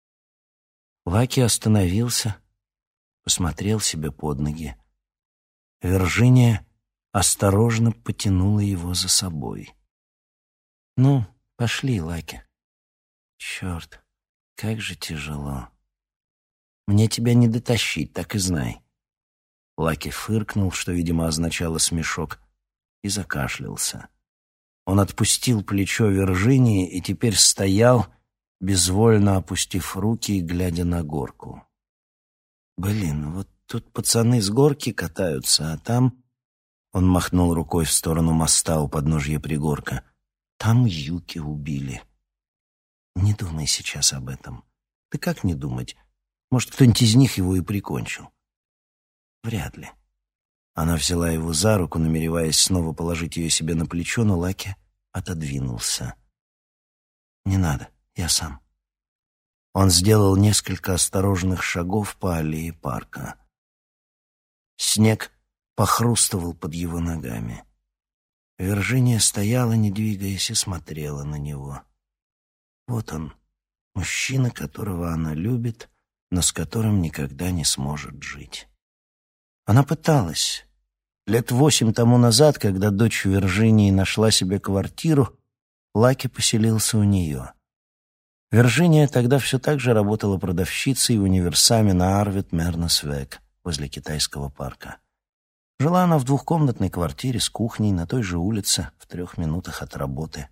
Лаки остановился, посмотрел себе под ноги. Виржиния осторожно потянула его за собой. «Ну, пошли, Лаки». «Черт, как же тяжело. Мне тебя не дотащить, так и знай». Лаки фыркнул, что, видимо, означало смешок, и закашлялся. Он отпустил плечо Виржинии и теперь стоял, безвольно опустив руки и глядя на горку. «Блин, вот тут пацаны с горки катаются, а там...» Он махнул рукой в сторону моста у подножья пригорка. «Там Юки убили. Не думай сейчас об этом. Да как не думать? Может, кто-нибудь из них его и прикончил?» «Вряд ли». Она взяла его за руку, намереваясь снова положить ее себе на плечо, но Лаки отодвинулся. «Не надо, я сам». Он сделал несколько осторожных шагов по аллее парка. Снег похрустывал под его ногами. Виржиния стояла, не двигаясь, и смотрела на него. Вот он, мужчина, которого она любит, но с которым никогда не сможет жить. Она пыталась. Лет восемь тому назад, когда дочь Виржинии нашла себе квартиру, Лаки поселился у нее. Виржиния тогда все так же работала продавщицей в универсаме на Арвид Мернесвек возле китайского парка. Жила она в двухкомнатной квартире с кухней на той же улице, в трех минутах от работы.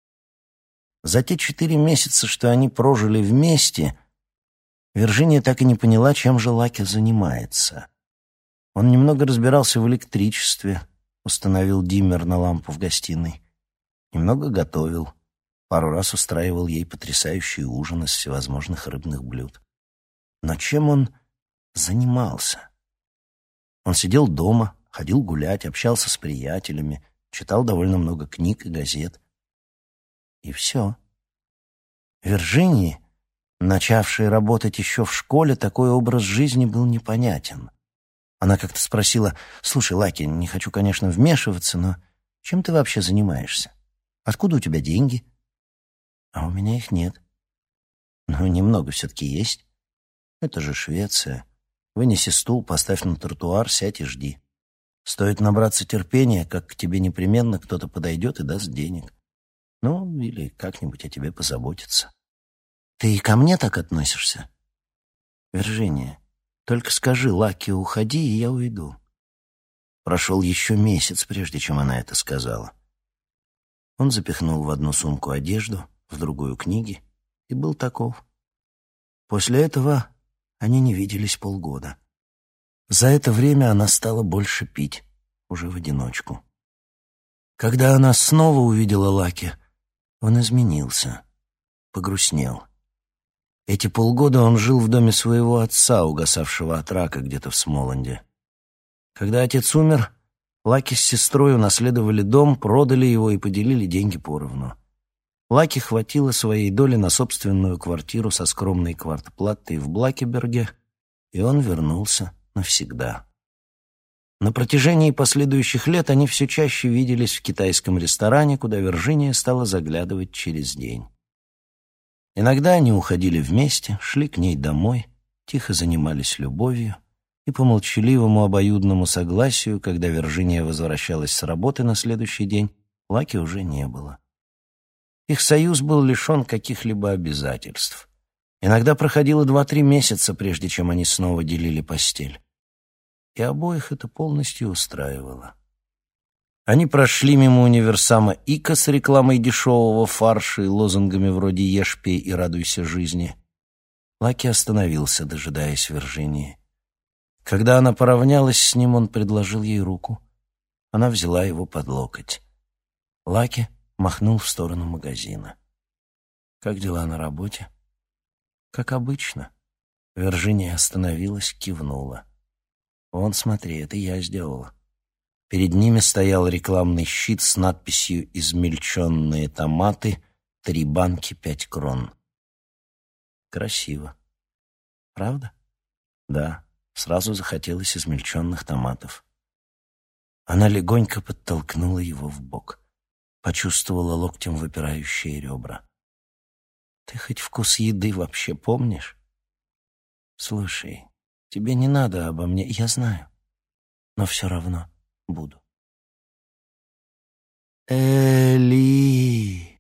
За те четыре месяца, что они прожили вместе, Виржиния так и не поняла, чем же Лаки занимается. Он немного разбирался в электричестве, установил диммер на лампу в гостиной, немного готовил, пару раз устраивал ей потрясающий ужин из всевозможных рыбных блюд. Но чем он занимался? Он сидел дома, ходил гулять, общался с приятелями, читал довольно много книг и газет. И все. Виржинии, начавшей работать еще в школе, такой образ жизни был непонятен. Она как-то спросила: «Слушай, Лаки, не хочу, конечно, вмешиваться, но чем ты вообще занимаешься? Откуда у тебя деньги?» «А у меня их нет». «Ну, немного все-таки есть. Это же Швеция. Вынеси стул, поставь на тротуар, сядь и жди. Стоит набраться терпения, как к тебе непременно кто-то подойдет и даст денег. Ну, или как-нибудь о тебе позаботиться». «Ты и ко мне так относишься?» «Виржиния, только скажи Лаки, уходи, и я уйду». Прошел еще месяц, прежде чем она это сказала. Он запихнул в одну сумку одежду, в другую книги, и был таков. После этого они не виделись полгода. За это время она стала больше пить, уже в одиночку. Когда она снова увидела Лаки, он изменился, погрустнел. Эти полгода он жил в доме своего отца, угасавшего от рака где-то в Смоланде. Когда отец умер, Лаки с сестрой унаследовали дом, продали его и поделили деньги поровну. Лаки хватило своей доли на собственную квартиру со скромной квартплатой в Блакеберге, и он вернулся навсегда. На протяжении последующих лет они все чаще виделись в китайском ресторане, куда Виржиния стала заглядывать через день. Иногда они уходили вместе, шли к ней домой, тихо занимались любовью, и по молчаливому обоюдному согласию, когда Виржиния возвращалась с работы на следующий день, Лаки уже не было. Их союз был лишен каких-либо обязательств. Иногда проходило два-три месяца, прежде чем они снова делили постель. И обоих это полностью устраивало. Они прошли мимо универсама Ика с рекламой дешевого фарша и лозунгами вроде «Ешь, пей и радуйся жизни». Лаки остановился, дожидаясь Виржинии. Когда она поравнялась с ним, он предложил ей руку. Она взяла его под локоть. Лаки махнул в сторону магазина. «Как дела на работе?» «Как обычно». Виржиния остановилась, кивнула. «Вон, смотри, это я сделала». Перед ними стоял рекламный щит с надписью «Измельченные томаты, три банки, пять крон». Красиво. Правда? Да, сразу захотелось измельченных томатов. Она легонько подтолкнула его в бок, почувствовала локтем выпирающие ребра. «Ты хоть вкус еды вообще помнишь? Слушай, тебе не надо обо мне, я знаю, но все равно буду». «Элли!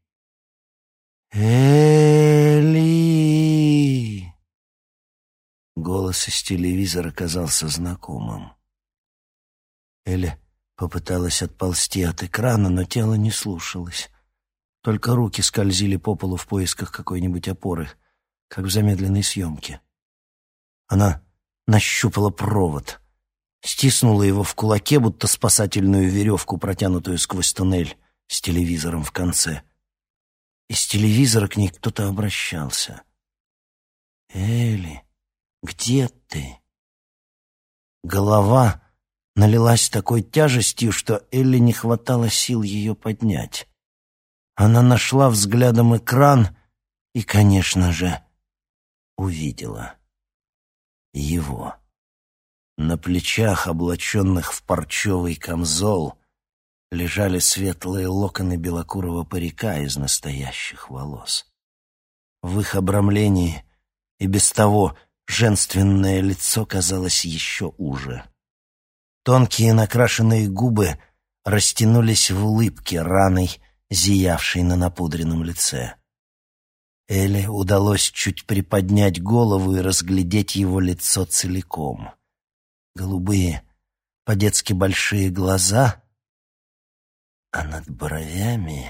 Элли!» Голос из телевизора казался знакомым. Элли попыталась отползти от экрана, но тело не слушалось. Только руки скользили по полу в поисках какой-нибудь опоры, как в замедленной съемке. Она нащупала провод, стиснула его в кулаке, будто спасательную веревку, протянутую сквозь туннель с телевизором в конце. Из телевизора к ней кто-то обращался. «Элли, где ты?» Голова налилась такой тяжестью, что Элли не хватало сил ее поднять. Она нашла взглядом экран и, конечно же, увидела его. На плечах, облаченных в парчевый камзол, лежали светлые локоны белокурого парика из настоящих волос. В их обрамлении и без того женственное лицо казалось еще уже. Тонкие накрашенные губы растянулись в улыбке, раной, зиявшей на напудренном лице. Элли удалось чуть приподнять голову и разглядеть его лицо целиком. Голубые, по-детски большие глаза, а над бровями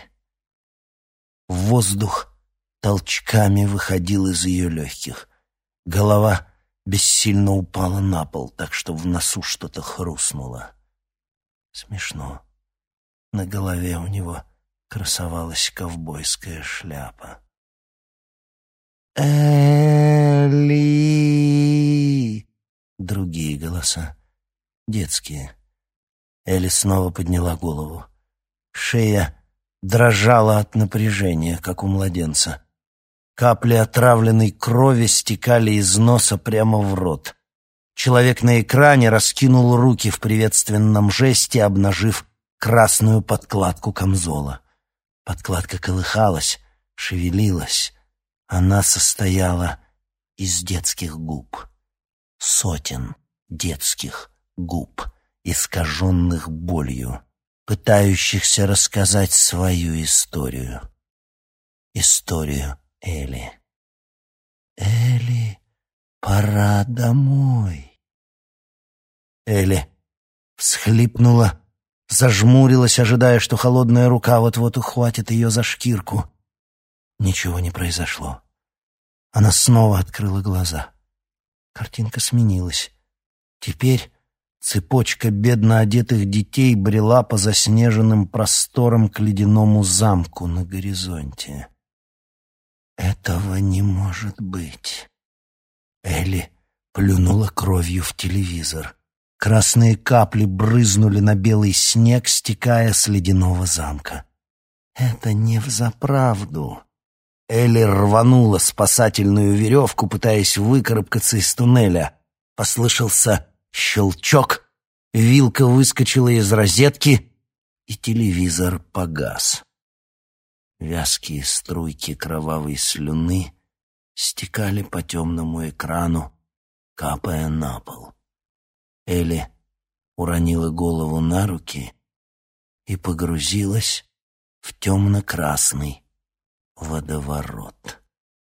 воздух толчками выходил из ее легких. Голова бессильно упала на пол, так что в носу что-то хрустнуло. Смешно. На голове у него красовалась ковбойская шляпа. «Элли!» Другие голоса, детские. Элли снова подняла голову. Шея дрожала от напряжения, как у младенца. Капли отравленной крови стекали из носа прямо в рот. Человек на экране раскинул руки в приветственном жесте, обнажив красную подкладку камзола. Подкладка колыхалась, шевелилась. Она состояла из детских губ. Сотен детских губ, искаженных болью, пытающихся рассказать свою историю. Историю Элли. «Элли, пора домой». Элли всхлипнула, зажмурилась, ожидая, что холодная рука вот-вот ухватит ее за шкирку. Ничего не произошло. Она снова открыла глаза. Картинка сменилась. Теперь цепочка бедно одетых детей брела по заснеженным просторам к ледяному замку на горизонте. Этого не может быть. Элли плюнула кровью в телевизор. Красные капли брызнули на белый снег, стекая с ледяного замка. Это не взаправду. Элли рванула спасательную веревку, пытаясь выкарабкаться из туннеля. Послышался щелчок, вилка выскочила из розетки, и телевизор погас. Вязкие струйки кровавой слюны стекали по темному экрану, капая на пол. Элли уронила голову на руки и погрузилась в темно-красный водоворот.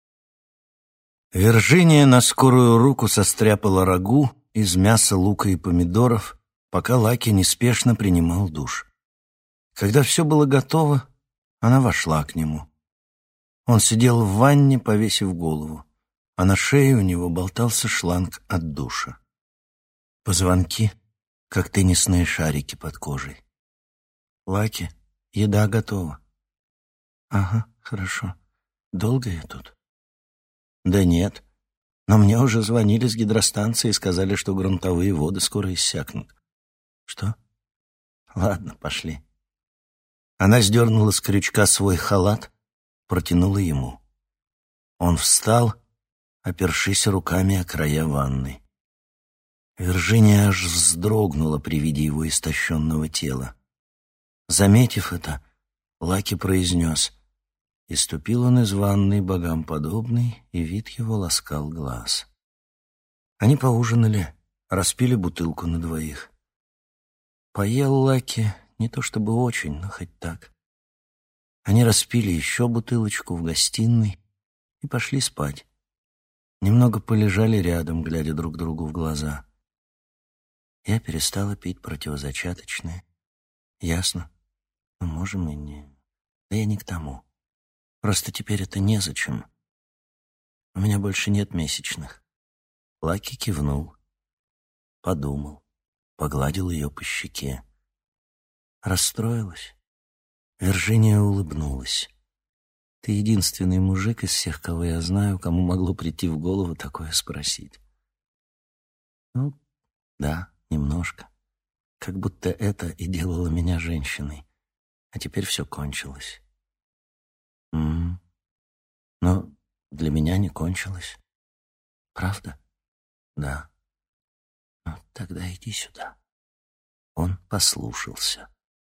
Виржиния на скорую руку состряпала рагу из мяса, лука и помидоров, пока Лаки неспешно принимал душ. Когда все было готово, она вошла к нему. Он сидел в ванне, повесив голову, а на шее у него болтался шланг от душа. Позвонки, как теннисные шарики под кожей. «Лаки, еда готова». «Ага, хорошо. Долго я тут?» «Да нет. Но мне уже звонили с гидростанции и сказали, что грунтовые воды скоро иссякнут». «Что?» «Ладно, пошли». Она сдернула с крючка свой халат, протянула ему. Он встал, опершись руками о края ванны. Виржиния аж вздрогнула при виде его истощенного тела. Заметив это, Лаки произнес: «И ступил он из ванной богам подобный, и вид его ласкал глаз». Они поужинали, распили бутылку на двоих. Поел Лаки не то чтобы очень, но хоть так. Они распили еще бутылочку в гостиной и пошли спать. Немного полежали рядом, глядя друг другу в глаза. Я перестала пить противозачаточные. Ясно. Мы можем и не... Да я не к тому. Просто теперь это незачем. У меня больше нет месячных. Лаки кивнул. Подумал. Погладил ее по щеке. Расстроилась? Виржиния улыбнулась. Ты единственный мужик из всех, кого я знаю, кому могло прийти в голову такое спросить. Ну, да, немножко. Как будто это и делало меня женщиной. А теперь все кончилось. М-м. Но для меня не кончилось. Правда? Да. Ну, тогда иди сюда. Он послушался.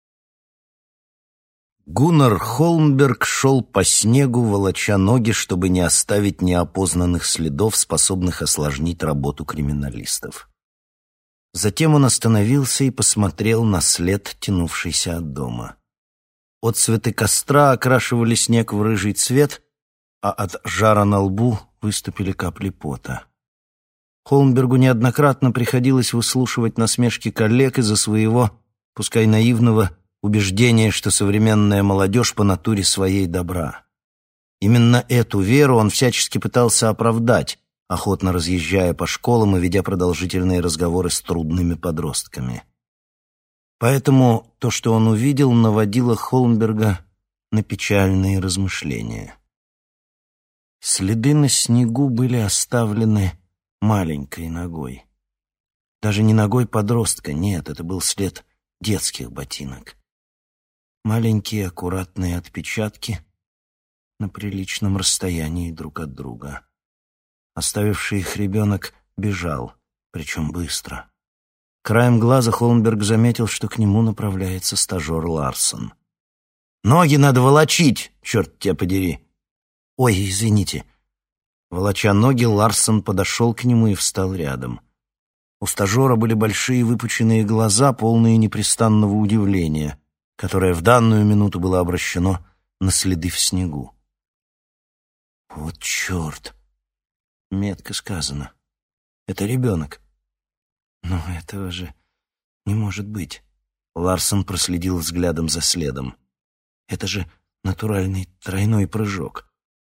Гуннар Холмберг шел по снегу, волоча ноги, чтобы не оставить неопознанных следов, способных осложнить работу криминалистов. Затем он остановился и посмотрел на след, тянувшийся от дома. Отцветы костра окрашивали снег в рыжий цвет, а от жара на лбу выступили капли пота. Холмбергу неоднократно приходилось выслушивать насмешки коллег из-за своего, пускай наивного, убеждения, что современная молодежь по натуре своей добра. Именно эту веру он всячески пытался оправдать, охотно разъезжая по школам и ведя продолжительные разговоры с трудными подростками. Поэтому то, что он увидел, наводило Холмберга на печальные размышления. Следы на снегу были оставлены маленькой ногой. Даже не ногой подростка, нет, это был след детских ботинок. Маленькие аккуратные отпечатки на приличном расстоянии друг от друга. Оставивший их ребенок бежал, причем быстро. Краем глаза Холмберг заметил, что к нему направляется стажер Ларсон. «Ноги надо волочить, черт тебя подери!» «Ой, извините». Волоча ноги, Ларсон подошел к нему и встал рядом. У стажера были большие выпученные глаза, полные непрестанного удивления, которое в данную минуту было обращено на следы в снегу. «Вот черт!» Метко сказано. «Это ребенок». «Но этого же не может быть». Ларсон проследил взглядом за следом. «Это же натуральный тройной прыжок».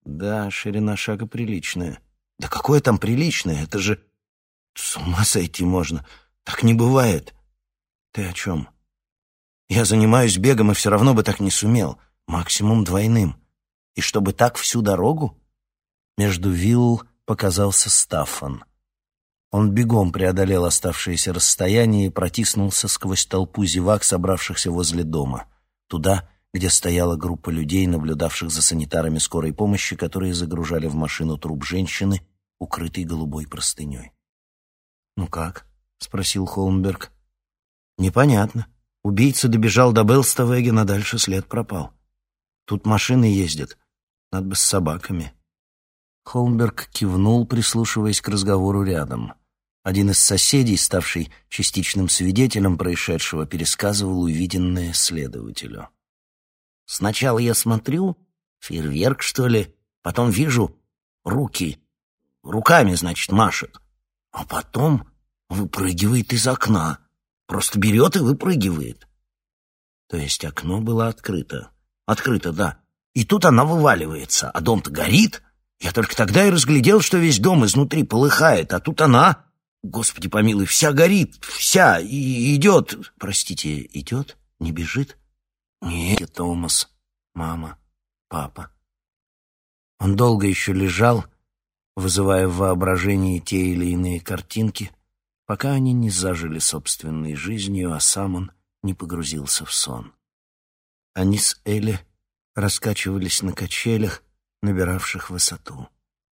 Да, ширина шага приличная. Да какое там приличное? Это же... С ума сойти можно. Так не бывает. Ты о чем? Я занимаюсь бегом и все равно бы так не сумел. Максимум двойным. И чтобы так всю дорогу? Между вилл показался Стаффан. Он бегом преодолел оставшееся расстояние и протиснулся сквозь толпу зевак, собравшихся возле дома. Туда, где стояла группа людей, наблюдавших за санитарами скорой помощи, которые загружали в машину труп женщины, укрытой голубой простыней. «Ну как?» — спросил Холмберг. «Непонятно. Убийца добежал до Белставеген, а дальше след пропал. Тут машины ездят. Надо бы с собаками». Холмберг кивнул, прислушиваясь к разговору рядом. Один из соседей, ставший частичным свидетелем происшедшего, пересказывал увиденное следователю. «Сначала я смотрю, фейерверк, что ли, потом вижу руки, руками, значит, машет, а потом выпрыгивает из окна, просто берет и выпрыгивает». То есть окно было открыто. Открыто, да. И тут она вываливается, а дом-то горит. Я только тогда и разглядел, что весь дом изнутри полыхает, а тут она, Господи помилуй, вся горит, вся, и идет. Простите, идет? Не бежит? Нет, Томас, мама, папа. Он долго еще лежал, вызывая в воображении те или иные картинки, пока они не зажили собственной жизнью, а сам он не погрузился в сон. Они с Элли раскачивались на качелях, набиравших высоту.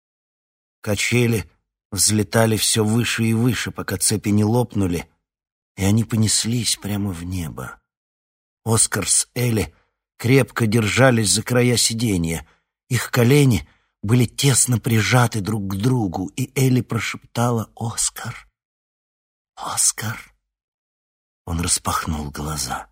Качели взлетали все выше и выше, пока цепи не лопнули, и они понеслись прямо в небо. Оскар с Элли крепко держались за края сиденья. Их колени были тесно прижаты друг к другу, и Элли прошептала «Оскар! Оскар!». Он распахнул глаза.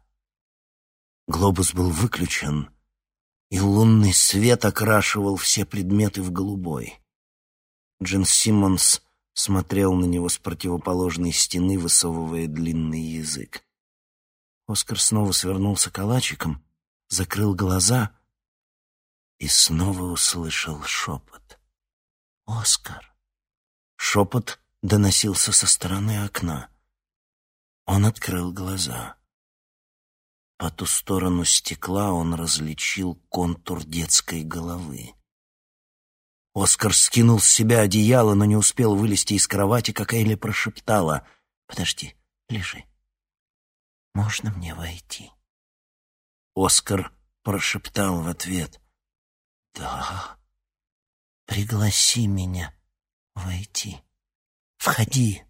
Глобус был выключен, и лунный свет окрашивал все предметы в голубой. Джин Симмонс смотрел на него с противоположной стены, высовывая длинный язык. Оскар снова свернулся калачиком, закрыл глаза и снова услышал шепот. «Оскар!». Шепот доносился со стороны окна. Он открыл глаза. По ту сторону стекла он различил контур детской головы. Оскар скинул с себя одеяло, но не успел вылезти из кровати, как Элли прошептала: «Подожди, лежи. Можно мне войти?» Оскар прошептал в ответ: «Да, пригласи меня войти. Входи.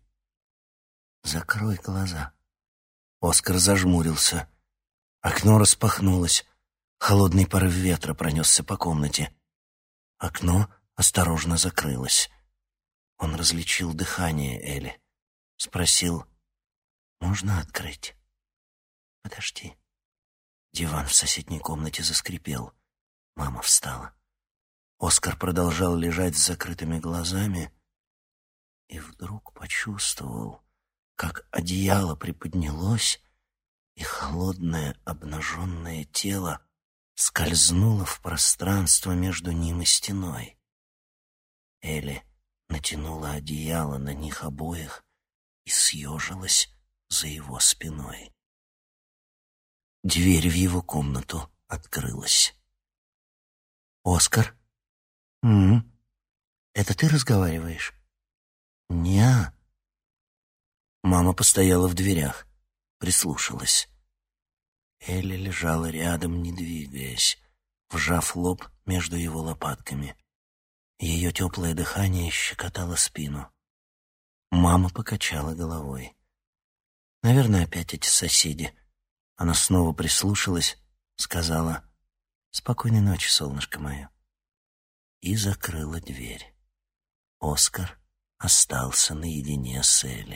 Закрой глаза». Оскар зажмурился. Окно распахнулось. Холодный порыв ветра пронесся по комнате. Окно осторожно закрылось. Он различил дыхание Элли. Спросил: «Можно открыть?» «Подожди». Диван в соседней комнате заскрипел. Мама встала. Оскар продолжал лежать с закрытыми глазами и вдруг почувствовал, как одеяло приподнялось, и холодное обнаженное тело скользнуло в пространство между ним и стеной. Элли натянула одеяло на них обоих и съежилась за его спиной. Дверь в его комнату открылась. «Оскар? М-м, это ты разговариваешь?» «Не-а». Мама постояла в дверях, прислушалась. Элли лежала рядом, не двигаясь, вжав лоб между его лопатками. Ее теплое дыхание щекотало спину. Мама покачала головой. «Наверное, опять эти соседи». Она снова прислушалась, сказала: «Спокойной ночи, солнышко мое», и закрыла дверь. Оскар остался наедине с Элли.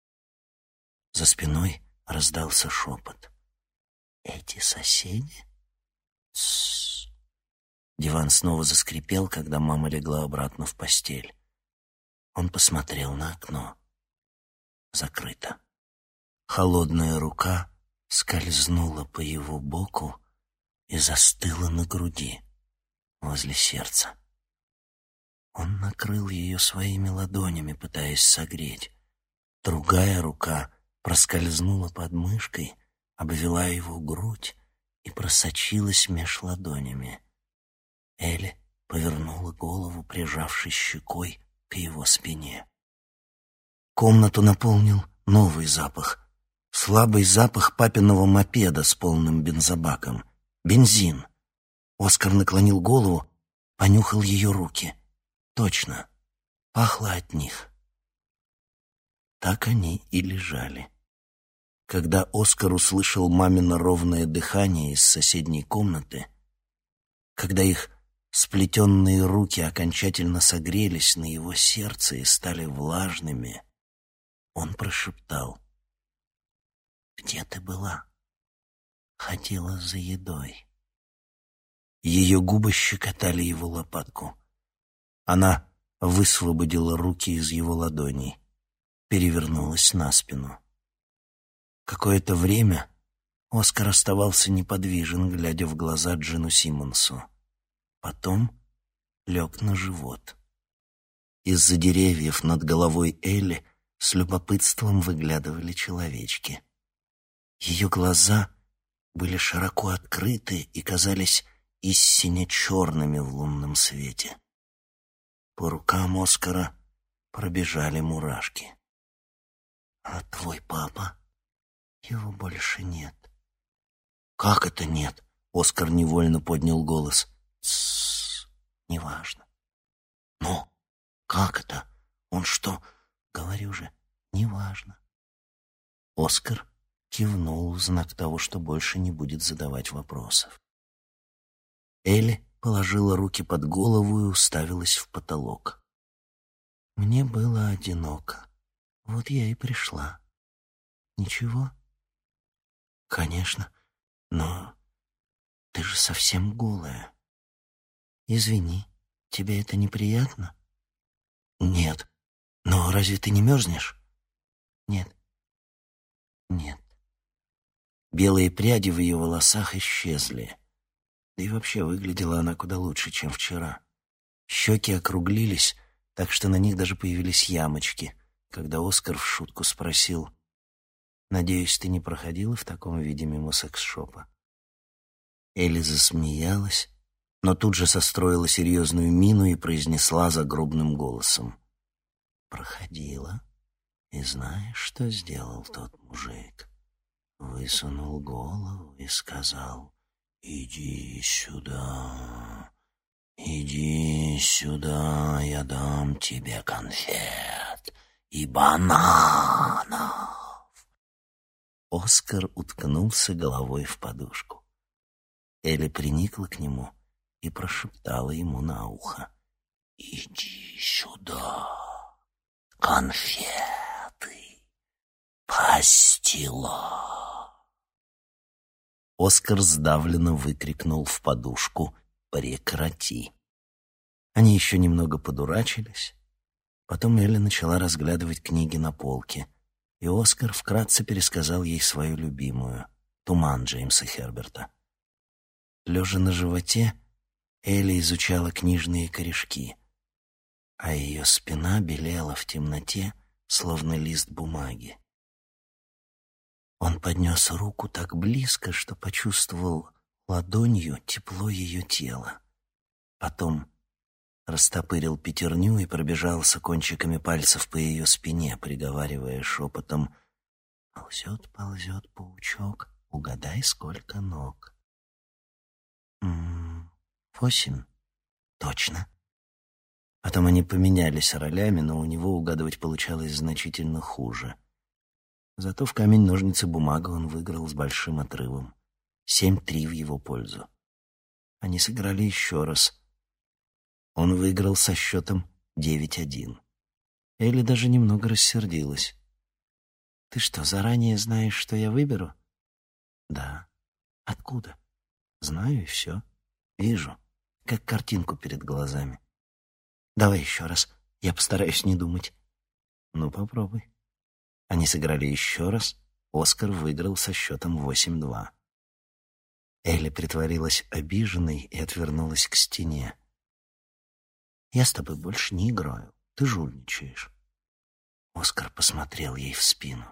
За спиной раздался шепот. «Эти соседи?» «Тссс». Диван снова заскрипел, когда мама легла обратно в постель. Он посмотрел на окно. Закрыто. Холодная рука скользнула по его боку и застыла на груди, возле сердца. Он накрыл ее своими ладонями, пытаясь согреть. Другая рука проскользнула под мышкой, обвела его грудь и просочилась меж ладонями. Элли повернула голову, прижавшись щекой к его спине. Комнату наполнил новый запах. Слабый запах папиного мопеда с полным бензобаком. Бензин. Оскар наклонил голову, понюхал ее руки. Точно, пахло от них. Так они и лежали. Когда Оскар услышал мамино ровное дыхание из соседней комнаты, когда их сплетенные руки окончательно согрелись на его сердце и стали влажными, он прошептал: «Где ты была?» «Ходила за едой». Ее губы щекотали его лопатку. Она высвободила руки из его ладоней, перевернулась на спину. Какое-то время Оскар оставался неподвижен, глядя в глаза Джину Симмонсу. Потом лег на живот. Из-за деревьев над головой Элли с любопытством выглядывали человечки. Ее глаза были широко открыты и казались истинно черными в лунном свете. По рукам Оскара пробежали мурашки. «А твой папа? Его больше нет». «Как это нет?» — Оскар невольно поднял голос. «Тссс, неважно». «Но как это? Он что?» «Говорю же, неважно». Оскар кивнул в знак того, что больше не будет задавать вопросов. Элли положила руки под голову и уставилась в потолок. «Мне было одиноко. Вот я и пришла. Ничего?» «Конечно, но ты же совсем голая. Извини, тебе это неприятно?» «Нет. Но разве ты не мерзнешь?» «Нет. Нет». Белые пряди в ее волосах исчезли. Да и вообще выглядела она куда лучше, чем вчера. Щеки округлились, так что на них даже появились ямочки, когда Оскар в шутку спросил: «Надеюсь, ты не проходила в таком виде мимо секс-шопа?» Элли засмеялась, но тут же состроила серьезную мину и произнесла загробным голосом: «Проходила. И знаешь, что сделал тот мужик? Высунул голову и сказал: иди сюда, иди сюда, я дам тебе конфет и бананов». Оскар уткнулся головой в подушку. Элли приникла к нему и прошептала ему на ухо: «Иди сюда, конфеты, пастила». Оскар сдавленно выкрикнул в подушку: «Прекрати!». Они еще немного подурачились. Потом Элли начала разглядывать книги на полке, и Оскар вкратце пересказал ей свою любимую «Туман» Джеймса Херберта. Лежа на животе, Элли изучала книжные корешки, а ее спина белела в темноте, словно лист бумаги. Он поднес руку так близко, что почувствовал ладонью тепло ее тела. Потом растопырил пятерню и пробежался кончиками пальцев по ее спине, приговаривая шепотом: «Ползет, ползет паучок, угадай, сколько ног». «М-м, восемь. Точно». Потом они поменялись ролями, но у него угадывать получалось значительно хуже. Зато в камень-ножницы-бумага он выиграл с большим отрывом. семь-три в его пользу. Они сыграли еще раз. Он выиграл со счетом девять-один. Элли даже немного рассердилась. «Ты что, заранее знаешь, что я выберу?» «Да». «Откуда?» «Знаю, и все. Вижу, как картинку перед глазами». «Давай еще раз, я постараюсь не думать». «Ну, попробуй». Они сыграли еще раз. Оскар выиграл со счетом восемь-два. Элли притворилась обиженной и отвернулась к стене. Я с тобой больше не играю. Ты жульничаешь. Оскар посмотрел ей в спину.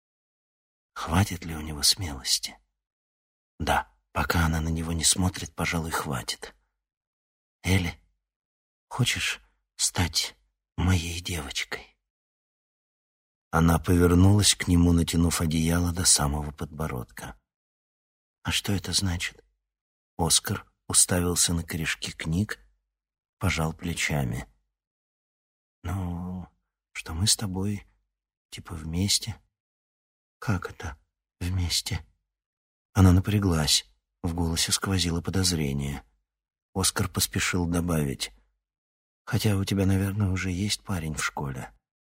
Хватит ли у него смелости? Да, пока она на него не смотрит, пожалуй, хватит. Элли, хочешь стать моей девочкой? Она повернулась к нему, натянув одеяло до самого подбородка. А что это значит? Оскар уставился на корешки книг, пожал плечами. Ну, что мы с тобой типа вместе. Как это вместе? Она напряглась, в голосе сквозило подозрение. Оскар поспешил добавить: хотя у тебя, наверное, уже есть парень в школе.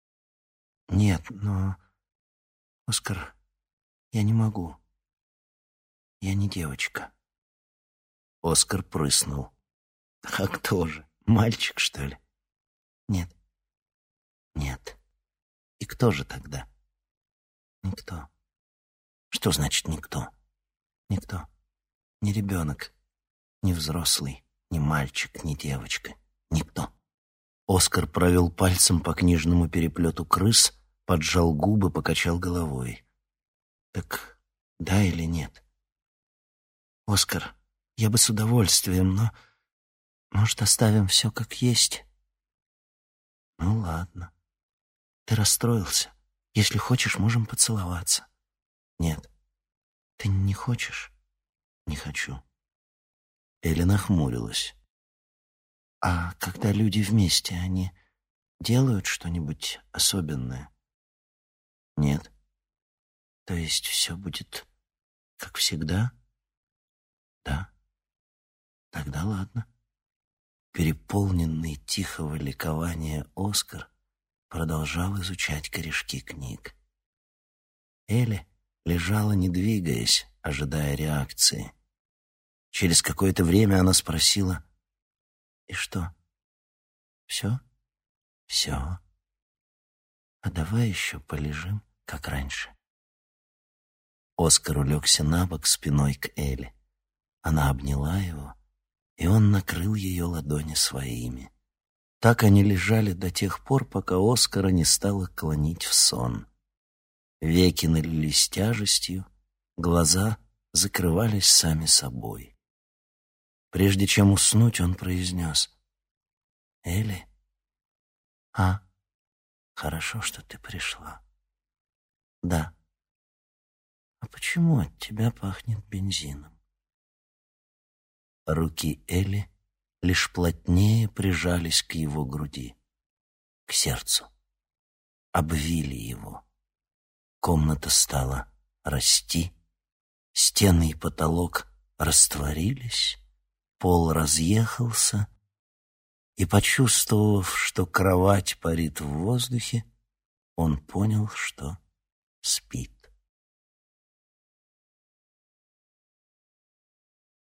Нет, но... Оскар, я не могу. Я не девочка. Оскар прыснул. А кто же? Мальчик, что ли? Нет. Нет. И кто же тогда? Никто. Что значит никто? Никто. Ни ребенок, ни взрослый, ни мальчик, ни девочка. Никто. Оскар провел пальцем по книжному переплету крыс, поджал губы, покачал головой. Так да или нет? Оскар, я бы с удовольствием, но... Может, оставим все как есть? Ну, ладно. Ты расстроился. Если хочешь, можем поцеловаться. Нет. Ты не хочешь? Не хочу. Элли нахмурилась. А когда люди вместе, они делают что-нибудь особенное? Нет. То есть все будет как всегда? Да. Тогда ладно. Переполненный тихого ликования Оскар продолжал изучать корешки книг. Элли лежала, не двигаясь, ожидая реакции. Через какое-то время она спросила: «И что? Все? Все? А давай еще полежим, как раньше». Оскар улегся на бок спиной к Элли. Она обняла его, и он накрыл ее ладони своими. Так они лежали до тех пор, пока Оскара не стало клонить в сон. Веки налились тяжестью, глаза закрывались сами собой. Прежде чем уснуть, он произнес: «Элли, а, хорошо, что ты пришла». «Да». «А почему от тебя пахнет бензином?» Руки Элли лишь плотнее прижались к его груди, к сердцу, обвили его. Комната стала расти, стены и потолок растворились, пол разъехался, и, почувствовав, что кровать парит в воздухе, он понял, что спит.